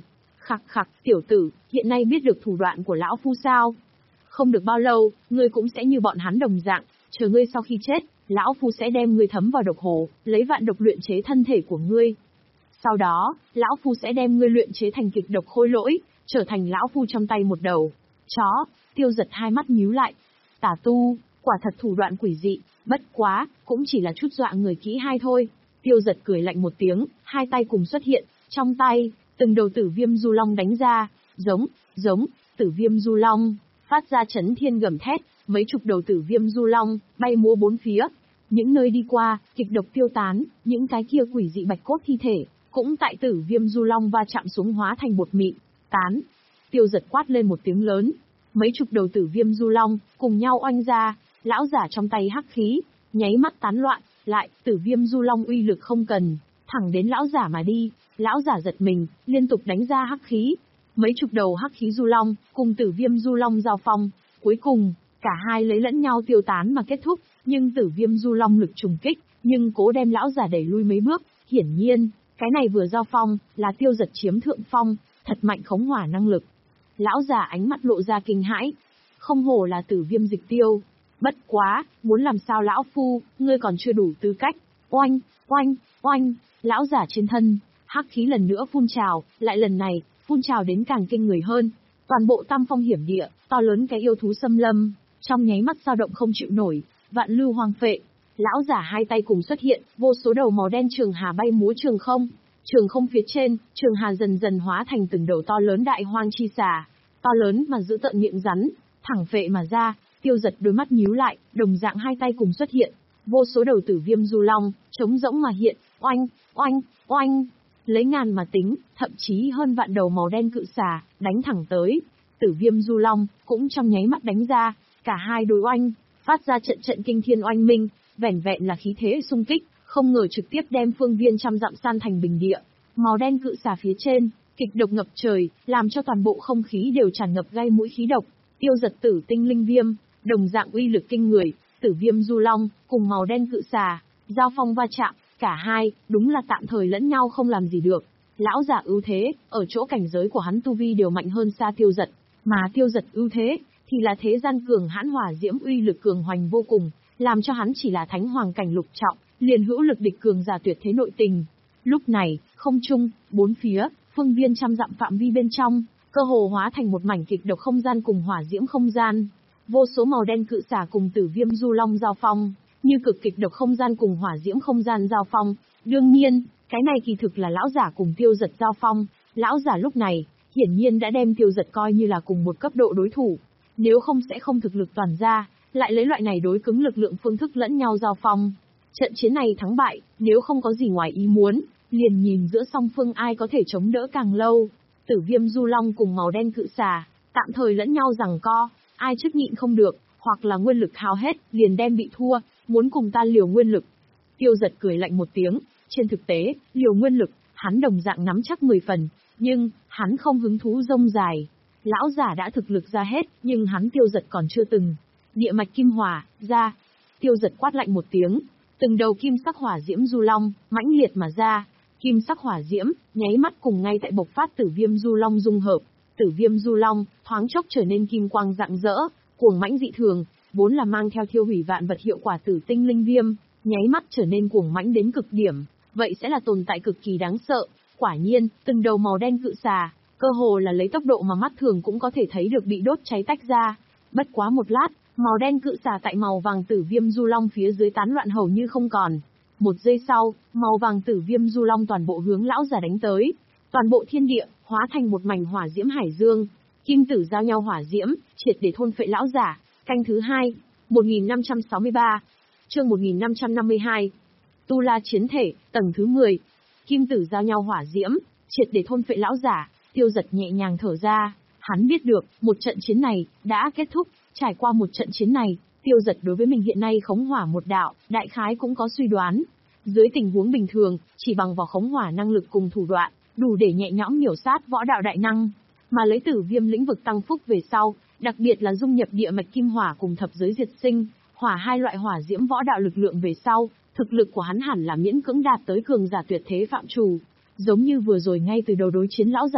Khặc khặc, tiểu tử, hiện nay biết được thủ đoạn của lão phu sao? Không được bao lâu, ngươi cũng sẽ như bọn hắn đồng dạng, chờ ngươi sau khi chết, lão phu sẽ đem ngươi thấm vào độc hồ, lấy vạn độc luyện chế thân thể của ngươi. Sau đó, lão phu sẽ đem ngươi luyện chế thành kịch độc khôi lỗi, trở thành lão phu trong tay một đầu chó. Tiêu Giật hai mắt nhíu lại. Tà tu, quả thật thủ đoạn quỷ dị, bất quá, cũng chỉ là chút dọa người kỹ hai thôi. Tiêu Giật cười lạnh một tiếng, hai tay cùng xuất hiện, trong tay, từng đầu tử viêm du long đánh ra, giống, giống, tử viêm du long, phát ra chấn thiên gầm thét, mấy chục đầu tử viêm du long, bay múa bốn phía. Những nơi đi qua, kịch độc tiêu tán, những cái kia quỷ dị bạch cốt thi thể, cũng tại tử viêm du long va chạm xuống hóa thành bột mịn, tán. Tiêu Giật quát lên một tiếng lớn, mấy chục đầu tử viêm du long, cùng nhau oanh ra, lão giả trong tay hắc khí, nháy mắt tán loạn, lại, tử viêm du long uy lực không cần, thẳng đến lão giả mà đi, lão giả giật mình, liên tục đánh ra hắc khí. Mấy chục đầu hắc khí du long, cùng tử viêm du long giao phong, cuối cùng, cả hai lấy lẫn nhau tiêu tán mà kết thúc, nhưng tử viêm du long lực trùng kích, nhưng cố đem lão giả đẩy lui mấy bước, hiển nhiên, cái này vừa giao phong, là Tiêu Giật chiếm thượng phong, thật mạnh khống hỏa năng lực. Lão giả ánh mắt lộ ra kinh hãi, không hổ là tử viêm dịch tiêu, bất quá, muốn làm sao lão phu, ngươi còn chưa đủ tư cách. Oanh, oanh, oanh, lão giả trên thân, hắc khí lần nữa phun trào, lại lần này, phun trào đến càng kinh người hơn. Toàn bộ tam phong hiểm địa, to lớn cái yêu thú xâm lâm, trong nháy mắt dao động không chịu nổi, vạn lưu hoang phệ. Lão giả hai tay cùng xuất hiện, vô số đầu màu đen trường hà bay múa trường không. Trường không phía trên, trường hà dần dần hóa thành từng đầu to lớn đại hoang chi xà, to lớn mà giữ tợn miệng rắn, thẳng phệ mà ra. Tiêu Giật đôi mắt nhíu lại, đồng dạng hai tay cùng xuất hiện, vô số đầu tử viêm du long, trống rỗng mà hiện, oanh, oanh, oanh, lấy ngàn mà tính, thậm chí hơn vạn đầu màu đen cự xà, đánh thẳng tới. Tử viêm du long, cũng trong nháy mắt đánh ra, cả hai đối oanh, phát ra trận trận kinh thiên oanh minh, vẻn vẹn là khí thế xung kích, không ngờ trực tiếp đem phương viên trăm dặm san thành bình địa. Màu đen cự xà phía trên, kịch độc ngập trời, làm cho toàn bộ không khí đều tràn ngập gai mũi khí độc. Tiêu Giật tử tinh linh viêm, đồng dạng uy lực kinh người, tử viêm du long, cùng màu đen cự xà, giao phong va chạm, cả hai, đúng là tạm thời lẫn nhau không làm gì được. Lão giả ưu thế, ở chỗ cảnh giới của hắn tu vi đều mạnh hơn xa Tiêu Giật, mà Tiêu Giật ưu thế, thì là thế gian cường hãn hỏa diễm uy lực cường hoành vô cùng, làm cho hắn chỉ là thánh hoàng cảnh lục trọng, liền hữu lực địch cường giả tuyệt thế nội tình. Lúc này, không trung, bốn phía, phương viên trăm dặm phạm vi bên trong, cơ hồ hóa thành một mảnh kịch độc không gian cùng hỏa diễm không gian. Vô số màu đen cự xà cùng tử viêm du long giao phong, như cực kịch độc không gian cùng hỏa diễm không gian giao phong. Đương nhiên, cái này kỳ thực là lão giả cùng Tiêu Giật giao phong. Lão giả lúc này, hiển nhiên đã đem Tiêu Giật coi như là cùng một cấp độ đối thủ. Nếu không sẽ không thực lực toàn ra, lại lấy loại này đối cứng lực lượng phương thức lẫn nhau giao phong. Trận chiến này thắng bại, nếu không có gì ngoài ý muốn, liền nhìn giữa song phương ai có thể chống đỡ càng lâu. Tử viêm du long cùng màu đen cự xà, tạm thời lẫn nhau giằng co, ai trước nhịn không được, hoặc là nguyên lực hao hết, liền đem bị thua, muốn cùng ta liều nguyên lực. Tiêu Giật cười lạnh một tiếng, trên thực tế, liều nguyên lực, hắn đồng dạng nắm chắc mười phần, nhưng, hắn không hứng thú rông dài. Lão giả đã thực lực ra hết, nhưng hắn Tiêu Giật còn chưa từng. Địa mạch kim hỏa, ra. Tiêu Giật quát lạnh một tiếng, từng đầu kim sắc hỏa diễm du long, mãnh liệt mà ra. Kim sắc hỏa diễm, nháy mắt cùng ngay tại bộc phát tử viêm du long dung hợp. Tử viêm du long, thoáng chốc trở nên kim quang rạng rỡ, cuồng mãnh dị thường, vốn là mang theo thiêu hủy vạn vật hiệu quả tử tinh linh viêm, nháy mắt trở nên cuồng mãnh đến cực điểm, vậy sẽ là tồn tại cực kỳ đáng sợ. Quả nhiên, từng đầu màu đen cự xà, cơ hồ là lấy tốc độ mà mắt thường cũng có thể thấy được bị đốt cháy tách ra. Bất quá một lát, màu đen cự xà tại màu vàng tử viêm du long phía dưới tán loạn hầu như không còn. Một giây sau, màu vàng tử viêm du long toàn bộ hướng lão giả đánh tới. Toàn bộ thiên địa, hóa thành một mảnh hỏa diễm hải dương. Kim tử giao nhau hỏa diễm, triệt để thôn phệ lão giả. Canh thứ hai, một nghìn năm trăm sáu mươi ba, chương một nghìn năm trăm năm mươi hai. Tu La chiến thể, tầng thứ mười. Kim tử giao nhau hỏa diễm, triệt để thôn phệ lão giả. Tiêu Giật nhẹ nhàng thở ra, hắn biết được, một trận chiến này, đã kết thúc. Trải qua một trận chiến này, Tiêu Giật đối với mình hiện nay khống hỏa một đạo, đại khái cũng có suy đoán. Dưới tình huống bình thường, chỉ bằng vào khống hỏa năng lực cùng thủ đoạn, đủ để nhẹ nhõm miểu sát võ đạo đại năng. Mà lấy tử viêm lĩnh vực tăng phúc về sau, đặc biệt là dung nhập địa mạch kim hỏa cùng thập giới diệt sinh, hỏa hai loại hỏa diễm võ đạo lực lượng về sau, thực lực của hắn hẳn là miễn cưỡng đạt tới cường giả tuyệt thế phạm trù. Giống như vừa rồi ngay từ đầu đối chiến lão giả lúc,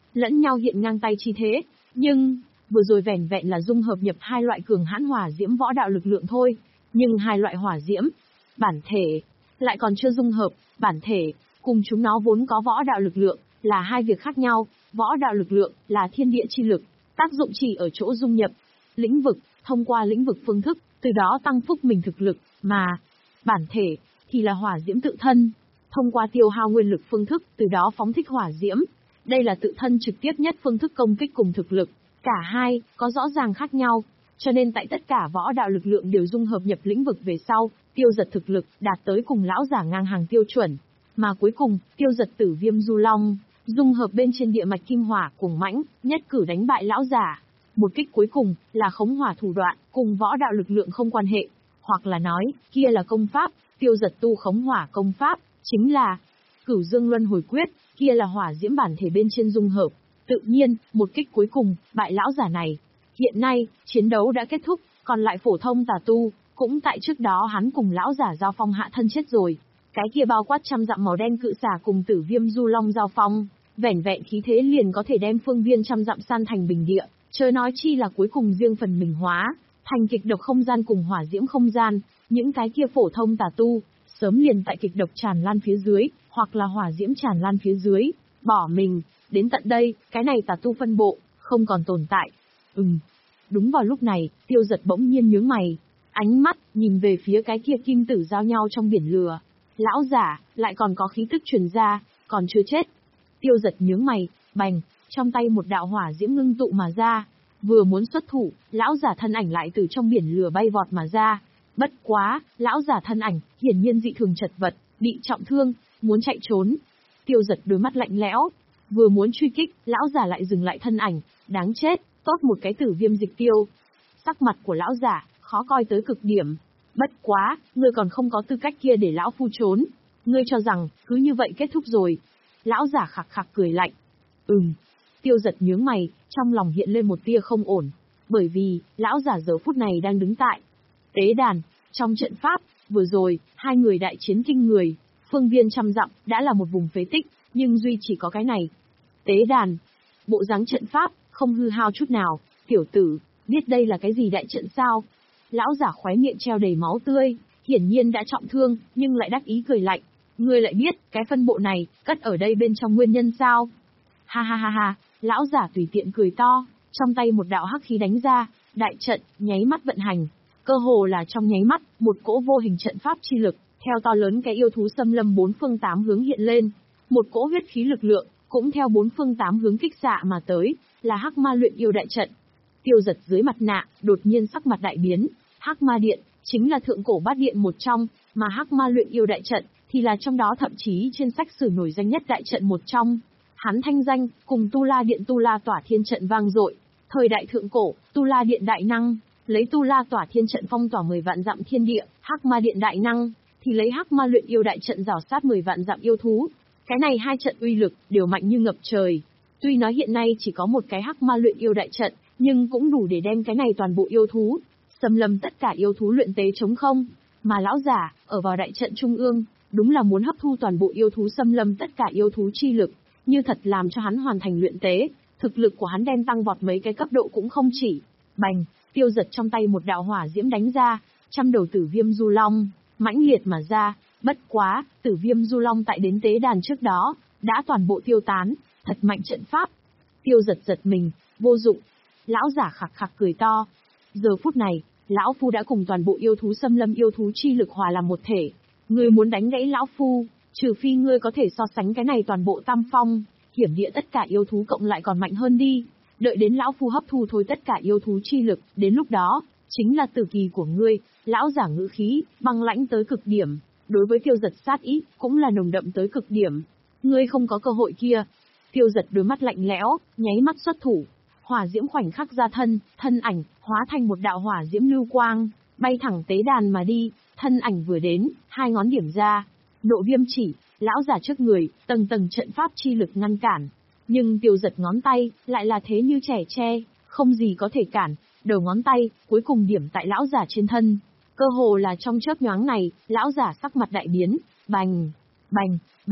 lẫn nhau hiện ngang tay chi thế, nhưng vừa rồi vẻn vẹn là dung hợp nhập hai loại cường hãn hỏa diễm võ đạo lực lượng thôi, nhưng hai loại hỏa diễm, bản thể lại còn chưa dung hợp, bản thể cùng chúng nó vốn có võ đạo lực lượng là hai việc khác nhau, võ đạo lực lượng là thiên địa chi lực, tác dụng chỉ ở chỗ dung nhập lĩnh vực, thông qua lĩnh vực phương thức, từ đó tăng phúc mình thực lực, mà bản thể thì là hỏa diễm tự thân, thông qua tiêu hao nguyên lực phương thức, từ đó phóng thích hỏa diễm. Đây là tự thân trực tiếp nhất phương thức công kích cùng thực lực, cả hai có rõ ràng khác nhau, cho nên tại tất cả võ đạo lực lượng đều dung hợp nhập lĩnh vực về sau, Tiêu Dật thực lực đạt tới cùng lão giả ngang hàng tiêu chuẩn, mà cuối cùng, Tiêu Dật Tử Viêm Du Long dung hợp bên trên địa mạch kim hỏa cuồng mãnh, nhất cử đánh bại lão giả. Một kích cuối cùng là khống hỏa thủ đoạn, cùng võ đạo lực lượng không quan hệ, hoặc là nói, kia là công pháp, Tiêu Dật tu khống hỏa công pháp, chính là Cửu Dương Luân Hồi Quyết, kia là hỏa diễm bản thể bên trên dung hợp. Tự nhiên, một kích cuối cùng, bại lão giả này. Hiện nay, chiến đấu đã kết thúc, còn lại phổ thông tà tu, cũng tại trước đó hắn cùng lão giả giao phong hạ thân chết rồi. Cái kia bao quát trăm dặm màu đen cự xà cùng Tử Viêm Du Long giao phong, vẻn vẹn khí thế liền có thể đem phương viên trăm dặm san thành bình địa, chớ nói chi là cuối cùng riêng phần mình hóa thành kịch độc không gian cùng hỏa diễm không gian, những cái kia phổ thông tà tu, sớm liền tại kịch độc tràn lan phía dưới, hoặc là hỏa diễm tràn lan phía dưới, bỏ mình. Đến tận đây, cái này tà tu phân bộ, không còn tồn tại. Ừm. Đúng vào lúc này, Tiêu Dật bỗng nhiên nhướng mày. Ánh mắt, nhìn về phía cái kia kim tử giao nhau trong biển lửa. Lão giả, lại còn có khí tức truyền ra, còn chưa chết. Tiêu Dật nhướng mày, bành, trong tay một đạo hỏa diễm ngưng tụ mà ra. Vừa muốn xuất thủ, lão giả thân ảnh lại từ trong biển lửa bay vọt mà ra. Bất quá, lão giả thân ảnh, hiển nhiên dị thường chật vật, bị trọng thương, muốn chạy trốn. Tiêu Dật đôi mắt lạnh lẽo. Vừa muốn truy kích, lão giả lại dừng lại thân ảnh, đáng chết, tốt một cái Tử Viêm dịch tiêu. Sắc mặt của lão giả, khó coi tới cực điểm. Bất quá, ngươi còn không có tư cách kia để lão phu trốn. Ngươi cho rằng, cứ như vậy kết thúc rồi. Lão giả khạc khạc cười lạnh. Ừm. Tiêu Dật nhướng mày, trong lòng hiện lên một tia không ổn. Bởi vì, lão giả giờ phút này đang đứng tại tế đàn, trong trận pháp, vừa rồi, hai người đại chiến kinh người. Phương viên trăm dặm, đã là một vùng phế tích, nhưng duy chỉ có cái này. Tế đàn, bộ dáng trận pháp, không hư hao chút nào. Tiểu tử, biết đây là cái gì đại trận sao? Lão giả khóe miệng treo đầy máu tươi, hiển nhiên đã trọng thương, nhưng lại đắc ý cười lạnh. Ngươi lại biết, cái phân bộ này, cất ở đây bên trong nguyên nhân sao? Ha ha ha ha, lão giả tùy tiện cười to, trong tay một đạo hắc khí đánh ra, đại trận, nháy mắt vận hành. Cơ hồ là trong nháy mắt, một cỗ vô hình trận pháp chi lực, theo to lớn cái yêu thú xâm lâm bốn phương tám hướng hiện lên. Một cỗ huyết khí lực lượng, cũng theo bốn phương tám hướng kích xạ mà tới, là Hắc Ma Luyện Yêu đại trận. Tiêu Dật dưới mặt nạ, đột nhiên sắc mặt đại biến, Hắc Ma Điện, chính là thượng cổ bát điện một trong, mà Hắc Ma Luyện Yêu đại trận, thì là trong đó thậm chí trên sách sử nổi danh nhất đại trận một trong. Hắn thanh danh, cùng Tu La Điện Tu La Tỏa Thiên trận vang dội. Thời đại thượng cổ, Tu La Điện đại năng, lấy Tu La Tỏa Thiên trận phong tỏa mười vạn dặm thiên địa, Hắc Ma Điện đại năng, thì lấy Hắc Ma Luyện Yêu đại trận rào sát mười vạn dặm yêu thú. Cái này hai trận uy lực, đều mạnh như ngập trời. Tuy nói hiện nay chỉ có một cái Hắc Ma Luyện Yêu đại trận, nhưng cũng đủ để đem cái này toàn bộ yêu thú, xâm lâm tất cả yêu thú luyện tế chống không. Mà lão giả, ở vào đại trận trung ương, đúng là muốn hấp thu toàn bộ yêu thú xâm lâm tất cả yêu thú chi lực, như thật làm cho hắn hoàn thành luyện tế, thực lực của hắn đem tăng vọt mấy cái cấp độ cũng không chỉ. Bành, Tiêu Dật trong tay một đạo hỏa diễm đánh ra, trăm đầu Tử Viêm Du Long, mãnh liệt mà ra. Bất quá, Tử Viêm Du Long tại đến tế đàn trước đó, đã toàn bộ tiêu tán, thật mạnh trận pháp. Tiêu Dật giật mình, vô dụng. Lão giả khạc khạc cười to. Giờ phút này, lão phu đã cùng toàn bộ yêu thú xâm lâm yêu thú chi lực hòa làm một thể. Ngươi muốn đánh gãy lão phu, trừ phi ngươi có thể so sánh cái này toàn bộ tam phong, hiểm địa tất cả yêu thú cộng lại còn mạnh hơn đi. Đợi đến lão phu hấp thu thôi tất cả yêu thú chi lực, đến lúc đó, chính là tử kỳ của ngươi. Lão giả ngữ khí, băng lãnh tới cực điểm. Đối với Tiêu Dật sát ý, cũng là nồng đậm tới cực điểm. Ngươi không có cơ hội kia. Tiêu Dật đôi mắt lạnh lẽo, nháy mắt xuất thủ. Hỏa diễm khoảnh khắc ra thân, thân ảnh, hóa thành một đạo hỏa diễm lưu quang, bay thẳng tế đàn mà đi. Thân ảnh vừa đến, hai ngón điểm ra. Độ viêm chỉ, lão giả trước người, tầng tầng trận pháp chi lực ngăn cản. Nhưng Tiêu Dật ngón tay, lại là thế như trẻ tre, không gì có thể cản. Đầu ngón tay, cuối cùng điểm tại lão giả trên thân. Cơ hồ là trong chớp nhoáng này, lão giả sắc mặt đại biến, bành, bành, bành,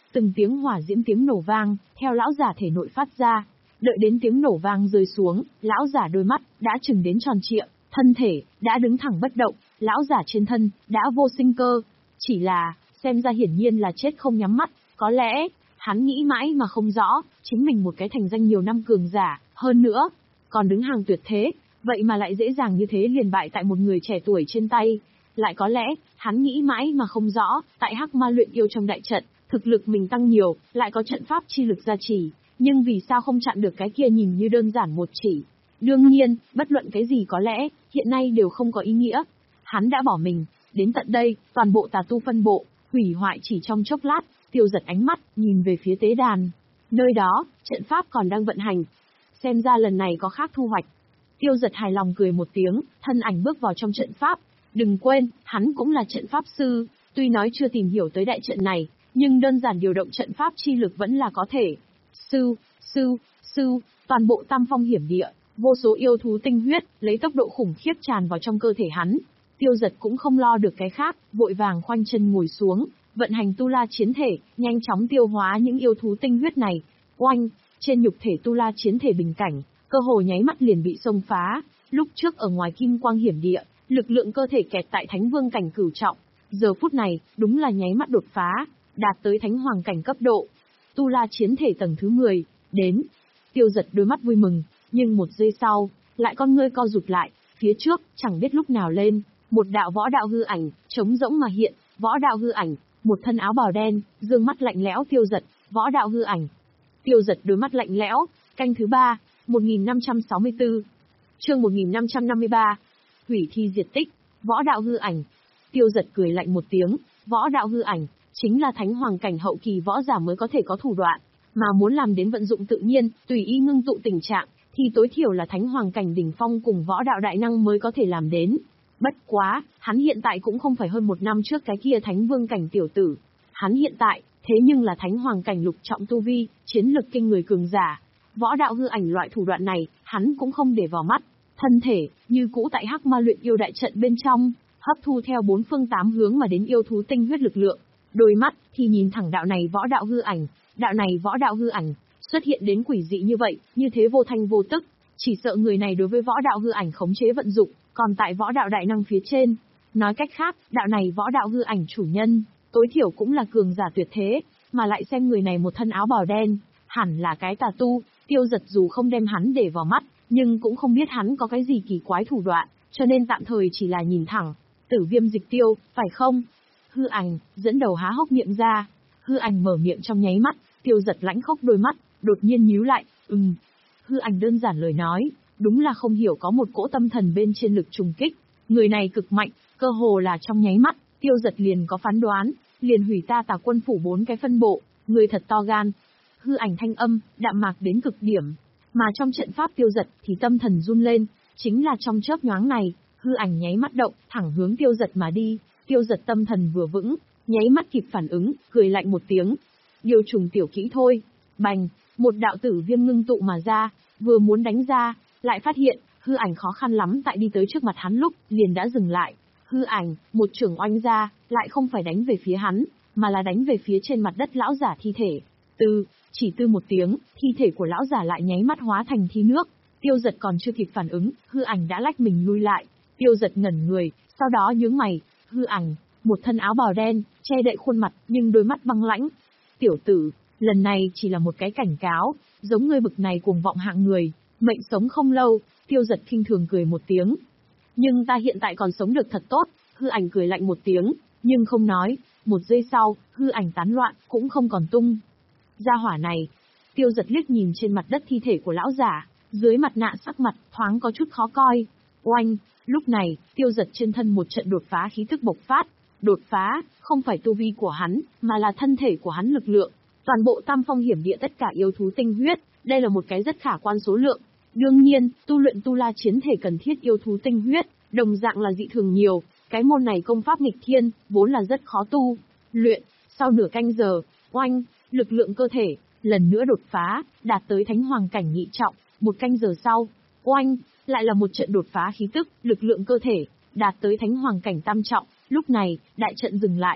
từng tiếng hỏa diễm tiếng nổ vang, theo lão giả thể nội phát ra. Đợi đến tiếng nổ vang rơi xuống, lão giả đôi mắt, đã trừng đến tròn trịa, thân thể, đã đứng thẳng bất động, lão giả trên thân, đã vô sinh cơ. Chỉ là, xem ra hiển nhiên là chết không nhắm mắt, có lẽ, hắn nghĩ mãi mà không rõ, chính mình một cái thành danh nhiều năm cường giả, hơn nữa, còn đứng hàng tuyệt thế, vậy mà lại dễ dàng như thế liền bại tại một người trẻ tuổi trên tay. Lại có lẽ, hắn nghĩ mãi mà không rõ, tại Hắc Ma luyện yêu trong đại trận, thực lực mình tăng nhiều, lại có trận pháp chi lực gia trì, nhưng vì sao không chặn được cái kia nhìn như đơn giản một chỉ. Đương nhiên, bất luận cái gì có lẽ, hiện nay đều không có ý nghĩa. Hắn đã bỏ mình, đến tận đây, toàn bộ tà tu phân bộ, hủy hoại chỉ trong chốc lát, Tiêu Giật ánh mắt, nhìn về phía tế đàn. Nơi đó, trận pháp còn đang vận hành. Xem ra lần này có khác thu hoạch. Tiêu Giật hài lòng cười một tiếng, thân ảnh bước vào trong trận pháp. Đừng quên, hắn cũng là trận pháp sư, tuy nói chưa tìm hiểu tới đại trận này, nhưng đơn giản điều động trận pháp chi lực vẫn là có thể. Sư, sư, sư, toàn bộ tam phong hiểm địa, vô số yêu thú tinh huyết, lấy tốc độ khủng khiếp tràn vào trong cơ thể hắn. Tiêu Giật cũng không lo được cái khác, vội vàng khoanh chân ngồi xuống, vận hành tu la chiến thể, nhanh chóng tiêu hóa những yêu thú tinh huyết này. Oanh, trên nhục thể tu la chiến thể bình cảnh, cơ hồ nháy mắt liền bị xông phá. Lúc trước ở ngoài kim quang hiểm địa, lực lượng cơ thể kẹt tại thánh vương cảnh cửu trọng, giờ phút này, đúng là nháy mắt đột phá, đạt tới thánh hoàng cảnh cấp độ. Tu la chiến thể tầng thứ mười, đến. Tiêu Giật đôi mắt vui mừng, nhưng một giây sau, lại con ngươi co rụt lại, phía trước, chẳng biết lúc nào lên, một đạo võ đạo hư ảnh, trống rỗng mà hiện, võ đạo hư ảnh, một thân áo bào đen, dương mắt lạnh lẽo Tiêu Giật, võ đạo hư ảnh. Tiêu Giật đôi mắt lạnh lẽo, canh thứ ba, một nghìn năm trăm sáu mươi tư. Chương một nghìn năm trăm năm mươi ba. Hủy thi diệt tích, võ đạo hư ảnh. Tiêu Giật cười lạnh một tiếng, võ đạo hư ảnh, chính là thánh hoàng cảnh hậu kỳ võ giả mới có thể có thủ đoạn, mà muốn làm đến vận dụng tự nhiên, tùy ý ngưng tụ tình trạng, thì tối thiểu là thánh hoàng cảnh đỉnh phong cùng võ đạo đại năng mới có thể làm đến. Bất quá, hắn hiện tại cũng không phải hơn một năm trước cái kia thánh vương cảnh tiểu tử. Hắn hiện tại, thế nhưng là thánh hoàng cảnh lục trọng tu vi, chiến lực kinh người cường giả. Võ đạo hư ảnh loại thủ đoạn này, hắn cũng không để vào mắt. Thân thể, như cũ tại Hắc Ma luyện yêu đại trận bên trong, hấp thu theo bốn phương tám hướng mà đến yêu thú tinh huyết lực lượng. Đôi mắt, thì nhìn thẳng đạo này võ đạo hư ảnh, đạo này võ đạo hư ảnh, xuất hiện đến quỷ dị như vậy, như thế vô thanh vô tức. Chỉ sợ người này đối với võ đạo hư ảnh khống chế vận dụng, còn tại võ đạo đại năng phía trên. Nói cách khác, đạo này võ đạo hư ảnh chủ nhân, tối thiểu cũng là cường giả tuyệt thế, mà lại xem người này một thân áo bào đen, hẳn là cái tà tu. Tiêu Giật dù không đem hắn để vào mắt, nhưng cũng không biết hắn có cái gì kỳ quái thủ đoạn, cho nên tạm thời chỉ là nhìn thẳng. Tử Viêm Dịch Tiêu, phải không? Hư ảnh, dẫn đầu há hốc miệng ra. Hư ảnh mở miệng trong nháy mắt, Tiêu Giật lãnh khốc đôi mắt, đột nhiên nhíu lại, ừm. Hư ảnh đơn giản lời nói, đúng là không hiểu có một cỗ tâm thần bên trên lực trùng kích. Người này cực mạnh, cơ hồ là trong nháy mắt, Tiêu Giật liền có phán đoán, liền hủy ta Tà Quân phủ bốn cái phân bộ, người thật to gan. Hư ảnh thanh âm, đạm mạc đến cực điểm, mà trong trận pháp Tiêu Giật thì tâm thần run lên, chính là trong chớp nhoáng này, hư ảnh nháy mắt động, thẳng hướng Tiêu Giật mà đi. Tiêu Giật tâm thần vừa vững, nháy mắt kịp phản ứng, cười lạnh một tiếng. Điều trùng tiểu kỹ thôi. Bành, một đạo tử viêm ngưng tụ mà ra, vừa muốn đánh ra, lại phát hiện, hư ảnh khó khăn lắm tại đi tới trước mặt hắn lúc, liền đã dừng lại. Hư ảnh, một chưởng oanh ra, lại không phải đánh về phía hắn, mà là đánh về phía trên mặt đất lão giả thi thể. Tư, chỉ tư một tiếng, thi thể của lão giả lại nháy mắt hóa thành thi nước. Tiêu Giật còn chưa kịp phản ứng, hư ảnh đã lách mình lui lại. Tiêu Giật ngẩn người, sau đó nhướng mày, hư ảnh, một thân áo bào đen, che đậy khuôn mặt, nhưng đôi mắt băng lãnh. Tiểu tử, lần này chỉ là một cái cảnh cáo, giống ngươi bực này cuồng vọng hạng người, mệnh sống không lâu. Tiêu Giật khinh thường cười một tiếng. Nhưng ta hiện tại còn sống được thật tốt. Hư ảnh cười lạnh một tiếng, nhưng không nói. Một giây sau, hư ảnh tán loạn, cũng không còn tung. Gia hỏa này. Tiêu Giật liếc nhìn trên mặt đất thi thể của lão giả, dưới mặt nạ sắc mặt thoáng có chút khó coi. Oanh, lúc này, Tiêu Giật trên thân một trận đột phá khí tức bộc phát. Đột phá, không phải tu vi của hắn, mà là thân thể của hắn lực lượng. Toàn bộ tam phong hiểm địa tất cả yêu thú tinh huyết, đây là một cái rất khả quan số lượng. Đương nhiên, tu luyện tu la chiến thể cần thiết yêu thú tinh huyết, đồng dạng là dị thường nhiều. Cái môn này công pháp nghịch thiên, vốn là rất khó tu. Luyện, sau nửa canh giờ, oanh, lực lượng cơ thể, lần nữa đột phá, đạt tới thánh hoàng cảnh nhị trọng. Một canh giờ sau, oanh, lại là một trận đột phá khí tức, lực lượng cơ thể, đạt tới thánh hoàng cảnh tam trọng. Lúc này, đại trận dừng lại,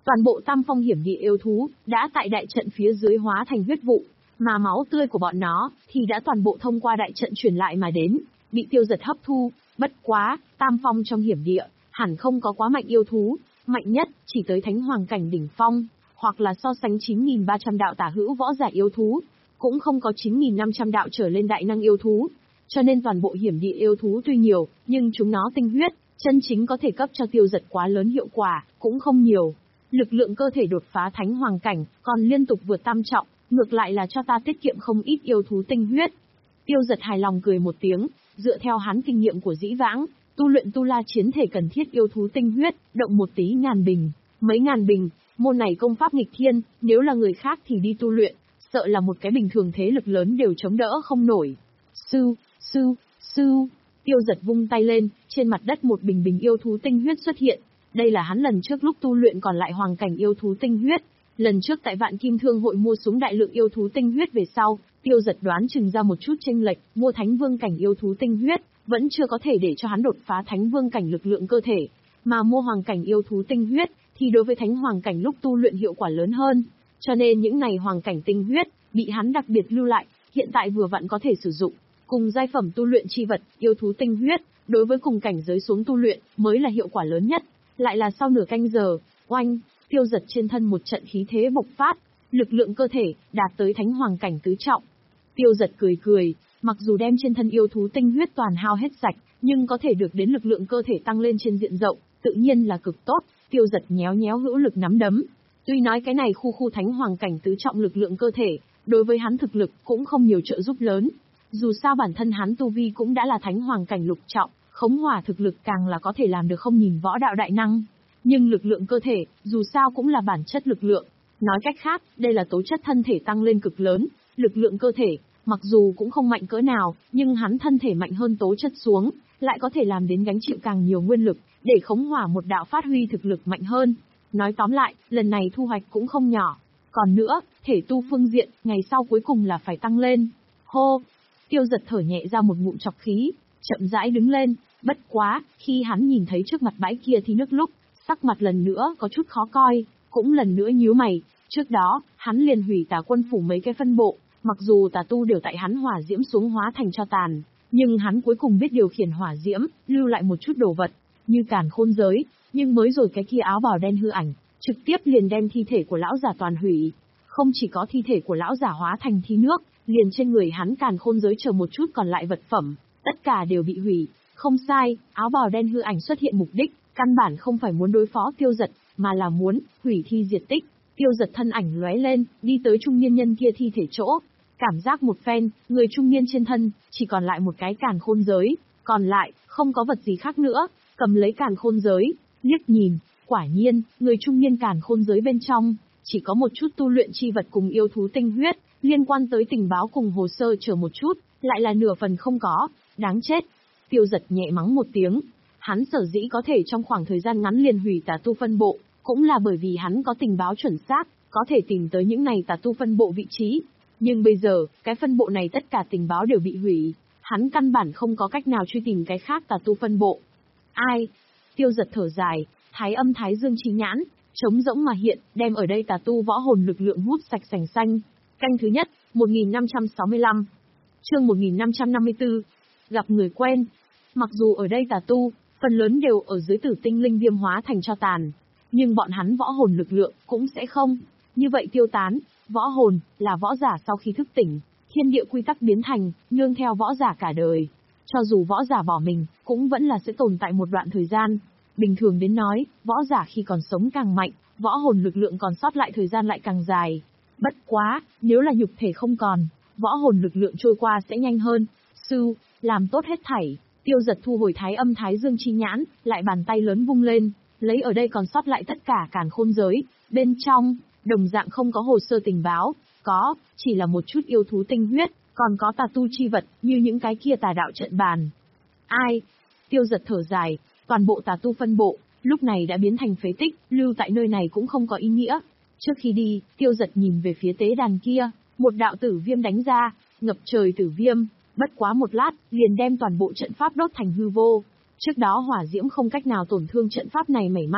Toàn bộ Tam Phong hiểm địa yêu thú đã tại đại trận phía dưới hóa thành huyết vụ, mà máu tươi của bọn nó thì đã toàn bộ thông qua đại trận truyền lại mà đến, bị Tiêu Giật hấp thu. Bất quá, Tam Phong trong hiểm địa hẳn không có quá mạnh yêu thú, mạnh nhất chỉ tới Thánh Hoàng cảnh đỉnh phong, hoặc là so sánh chín nghìn ba trăm đạo tả hữu võ giả yêu thú, cũng không có chín nghìn năm trăm đạo trở lên đại năng yêu thú. Cho nên toàn bộ hiểm địa yêu thú tuy nhiều, nhưng chúng nó tinh huyết, chân chính có thể cấp cho Tiêu Giật quá lớn hiệu quả, cũng không nhiều. Lực lượng cơ thể đột phá Thánh Hoàng cảnh, còn liên tục vượt tam trọng, ngược lại là cho ta tiết kiệm không ít yêu thú tinh huyết. Tiêu Giật hài lòng cười một tiếng, dựa theo hắn kinh nghiệm của dĩ vãng, tu luyện tu la chiến thể cần thiết yêu thú tinh huyết, động một tí ngàn bình, mấy ngàn bình, môn này công pháp nghịch thiên, nếu là người khác thì đi tu luyện, sợ là một cái bình thường thế lực lớn đều chống đỡ không nổi. Sư, sư, sư, Tiêu Giật vung tay lên, trên mặt đất một bình bình yêu thú tinh huyết xuất hiện. Đây là hắn lần trước lúc tu luyện còn lại hoàng cảnh yêu thú tinh huyết. Lần trước tại Vạn Kim Thương hội mua súng đại lượng yêu thú tinh huyết về sau, Tiêu Giật đoán chừng ra một chút chênh lệch, mua Thánh Vương cảnh yêu thú tinh huyết, vẫn chưa có thể để cho hắn đột phá Thánh Vương cảnh lực lượng cơ thể, mà mua hoàng cảnh yêu thú tinh huyết thì đối với Thánh Hoàng cảnh lúc tu luyện hiệu quả lớn hơn. Cho nên những này hoàng cảnh tinh huyết bị hắn đặc biệt lưu lại, hiện tại vừa vặn có thể sử dụng. Cùng giai phẩm tu luyện chi vật, yêu thú tinh huyết, đối với cùng cảnh giới xuống tu luyện mới là hiệu quả lớn nhất. Lại là sau nửa canh giờ, oanh, Tiêu Giật trên thân một trận khí thế bộc phát, lực lượng cơ thể đạt tới Thánh Hoàng cảnh tứ trọng. Tiêu Giật cười cười, mặc dù đem trên thân yêu thú tinh huyết toàn hao hết sạch, nhưng có thể được đến lực lượng cơ thể tăng lên trên diện rộng, tự nhiên là cực tốt. Tiêu Giật nhéo nhéo hữu lực nắm đấm. Tuy nói cái này khu khu Thánh Hoàng cảnh tứ trọng lực lượng cơ thể, đối với hắn thực lực cũng không nhiều trợ giúp lớn. Dù sao bản thân hắn tu vi cũng đã là Thánh Hoàng cảnh lục trọng, khống hỏa thực lực càng là có thể làm được không nhìn võ đạo đại năng. Nhưng lực lượng cơ thể, dù sao cũng là bản chất lực lượng. Nói cách khác, đây là tố chất thân thể tăng lên cực lớn, lực lượng cơ thể, mặc dù cũng không mạnh cỡ nào, nhưng hắn thân thể mạnh hơn tố chất xuống, lại có thể làm đến gánh chịu càng nhiều nguyên lực, để khống hỏa một đạo phát huy thực lực mạnh hơn. Nói tóm lại, lần này thu hoạch cũng không nhỏ. Còn nữa, thể tu phương diện, ngày sau cuối cùng là phải tăng lên. Hô! Tiêu Giật thở nhẹ ra một ngụm trọc khí, chậm rãi đứng lên. Bất quá, khi hắn nhìn thấy trước mặt bãi kia thì nước lúc, sắc mặt lần nữa có chút khó coi, cũng lần nữa nhíu mày. Trước đó, hắn liền hủy Tà Quân phủ mấy cái phân bộ, mặc dù tà tu đều tại hắn hỏa diễm xuống hóa thành cho tàn, nhưng hắn cuối cùng biết điều khiển hỏa diễm, lưu lại một chút đồ vật, như càn khôn giới, nhưng mới rồi cái kia áo bào đen hư ảnh, trực tiếp liền đem thi thể của lão giả toàn hủy. Không chỉ có thi thể của lão giả hóa thành thi nước, liền trên người hắn càn khôn giới chờ một chút còn lại vật phẩm, tất cả đều bị hủy. Không sai, áo bào đen hư ảnh xuất hiện mục đích, căn bản không phải muốn đối phó Tiêu Giật, mà là muốn hủy thi diệt tích. Tiêu Giật thân ảnh lóe lên, đi tới trung niên nhân kia thi thể chỗ. Cảm giác một phen, người trung niên trên thân, chỉ còn lại một cái càn khôn giới, còn lại, không có vật gì khác nữa, cầm lấy càn khôn giới, liếc nhìn, quả nhiên, người trung niên càn khôn giới bên trong, chỉ có một chút tu luyện chi vật cùng yêu thú tinh huyết, liên quan tới tình báo cùng hồ sơ chờ một chút, lại là nửa phần không có, đáng chết. Tiêu Giật nhẹ mắng một tiếng, hắn sở dĩ có thể trong khoảng thời gian ngắn liền hủy tà tu phân bộ, cũng là bởi vì hắn có tình báo chuẩn xác, có thể tìm tới những này tà tu phân bộ vị trí. Nhưng bây giờ, cái phân bộ này tất cả tình báo đều bị hủy, hắn căn bản không có cách nào truy tìm cái khác tà tu phân bộ. Ai? Tiêu Giật thở dài, thái âm thái dương chi nhãn, trống rỗng mà hiện, đem ở đây tà tu võ hồn lực lượng hút sạch sành xanh. Canh thứ nhất, một nghìn năm trăm sáu mươi lăm. Chương một nghìn năm trăm năm mươi tư. Gặp người quen. Mặc dù ở đây tà tu, phần lớn đều ở dưới tử tinh linh viêm hóa thành cho tàn, nhưng bọn hắn võ hồn lực lượng cũng sẽ không như vậy tiêu tán. Võ hồn là võ giả sau khi thức tỉnh, thiên địa quy tắc biến thành, nương theo võ giả cả đời. Cho dù võ giả bỏ mình, cũng vẫn là sẽ tồn tại một đoạn thời gian. Bình thường đến nói, võ giả khi còn sống càng mạnh, võ hồn lực lượng còn sót lại thời gian lại càng dài. Bất quá, nếu là nhục thể không còn, võ hồn lực lượng trôi qua sẽ nhanh hơn. Sư, làm tốt hết thảy. Tiêu Giật thu hồi thái âm thái dương chi nhãn, lại bàn tay lớn vung lên, lấy ở đây còn sót lại tất cả càn khôn giới, bên trong, đồng dạng không có hồ sơ tình báo, có, chỉ là một chút yêu thú tinh huyết, còn có tà tu chi vật, như những cái kia tà đạo trận bàn. Ai? Tiêu Giật thở dài, toàn bộ tà tu phân bộ, lúc này đã biến thành phế tích, lưu tại nơi này cũng không có ý nghĩa. Trước khi đi, Tiêu Giật nhìn về phía tế đàn kia, một đạo tử viêm đánh ra, ngập trời tử viêm, bất quá một lát, liền đem toàn bộ trận pháp đốt thành hư vô. Trước đó hỏa diễm không cách nào tổn thương trận pháp này mảy may,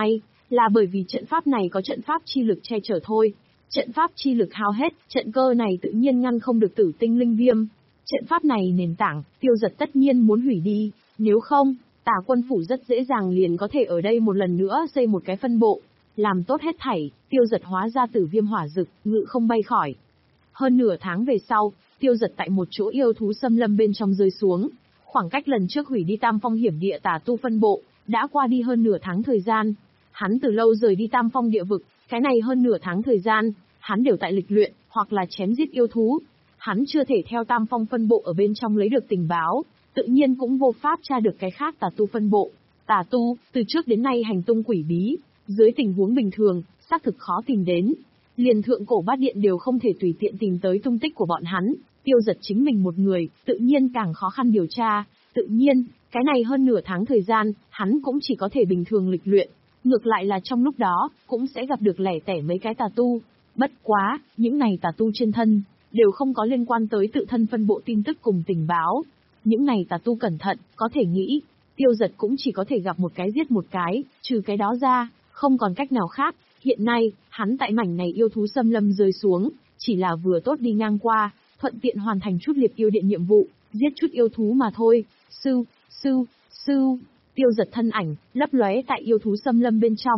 là bởi vì trận pháp này có trận pháp chi lực che chở thôi. Trận pháp chi lực hao hết, trận cơ này tự nhiên ngăn không được tử tinh linh viêm. Trận pháp này nền tảng, Tiêu Dật tất nhiên muốn hủy đi, nếu không, Tả Quân Phủ rất dễ dàng liền có thể ở đây một lần nữa xây một cái phân bộ. Làm tốt hết thảy, Tiêu Dật hóa ra tử viêm hỏa dực, ngự không bay khỏi. Hơn nửa tháng về sau, Tiêu Dật tại một chỗ yêu thú xâm lâm bên trong rơi xuống. Khoảng cách lần trước hủy đi Tam Phong hiểm địa tà tu phân bộ, đã qua đi hơn nửa tháng thời gian. Hắn từ lâu rời đi Tam Phong địa vực, cái này hơn nửa tháng thời gian, hắn đều tại lịch luyện, hoặc là chém giết yêu thú. Hắn chưa thể theo Tam Phong phân bộ ở bên trong lấy được tình báo, tự nhiên cũng vô pháp tra được cái khác tà tu phân bộ. Tà tu, từ trước đến nay hành tung quỷ bí, dưới tình huống bình thường, xác thực khó tìm đến. Liền thượng cổ bát điện đều không thể tùy tiện tìm tới tung tích của bọn hắn, Tiêu Dật chính mình một người, tự nhiên càng khó khăn điều tra. Tự nhiên, cái này hơn nửa tháng thời gian, hắn cũng chỉ có thể bình thường lịch luyện. Ngược lại là trong lúc đó, cũng sẽ gặp được lẻ tẻ mấy cái tà tu. Bất quá, những này tà tu trên thân, đều không có liên quan tới tự thân phân bộ tin tức cùng tình báo. Những này tà tu cẩn thận, có thể nghĩ, Tiêu Dật cũng chỉ có thể gặp một cái giết một cái, trừ cái đó ra, không còn cách nào khác. Hiện nay, hắn tại mảnh này yêu thú xâm lâm rơi xuống, chỉ là vừa tốt đi ngang qua, thuận tiện hoàn thành chút liệp yêu điện nhiệm vụ, giết chút yêu thú mà thôi. Sư, sư, sư, Tiêu Dật thân ảnh, lấp lóe tại yêu thú xâm lâm bên trong.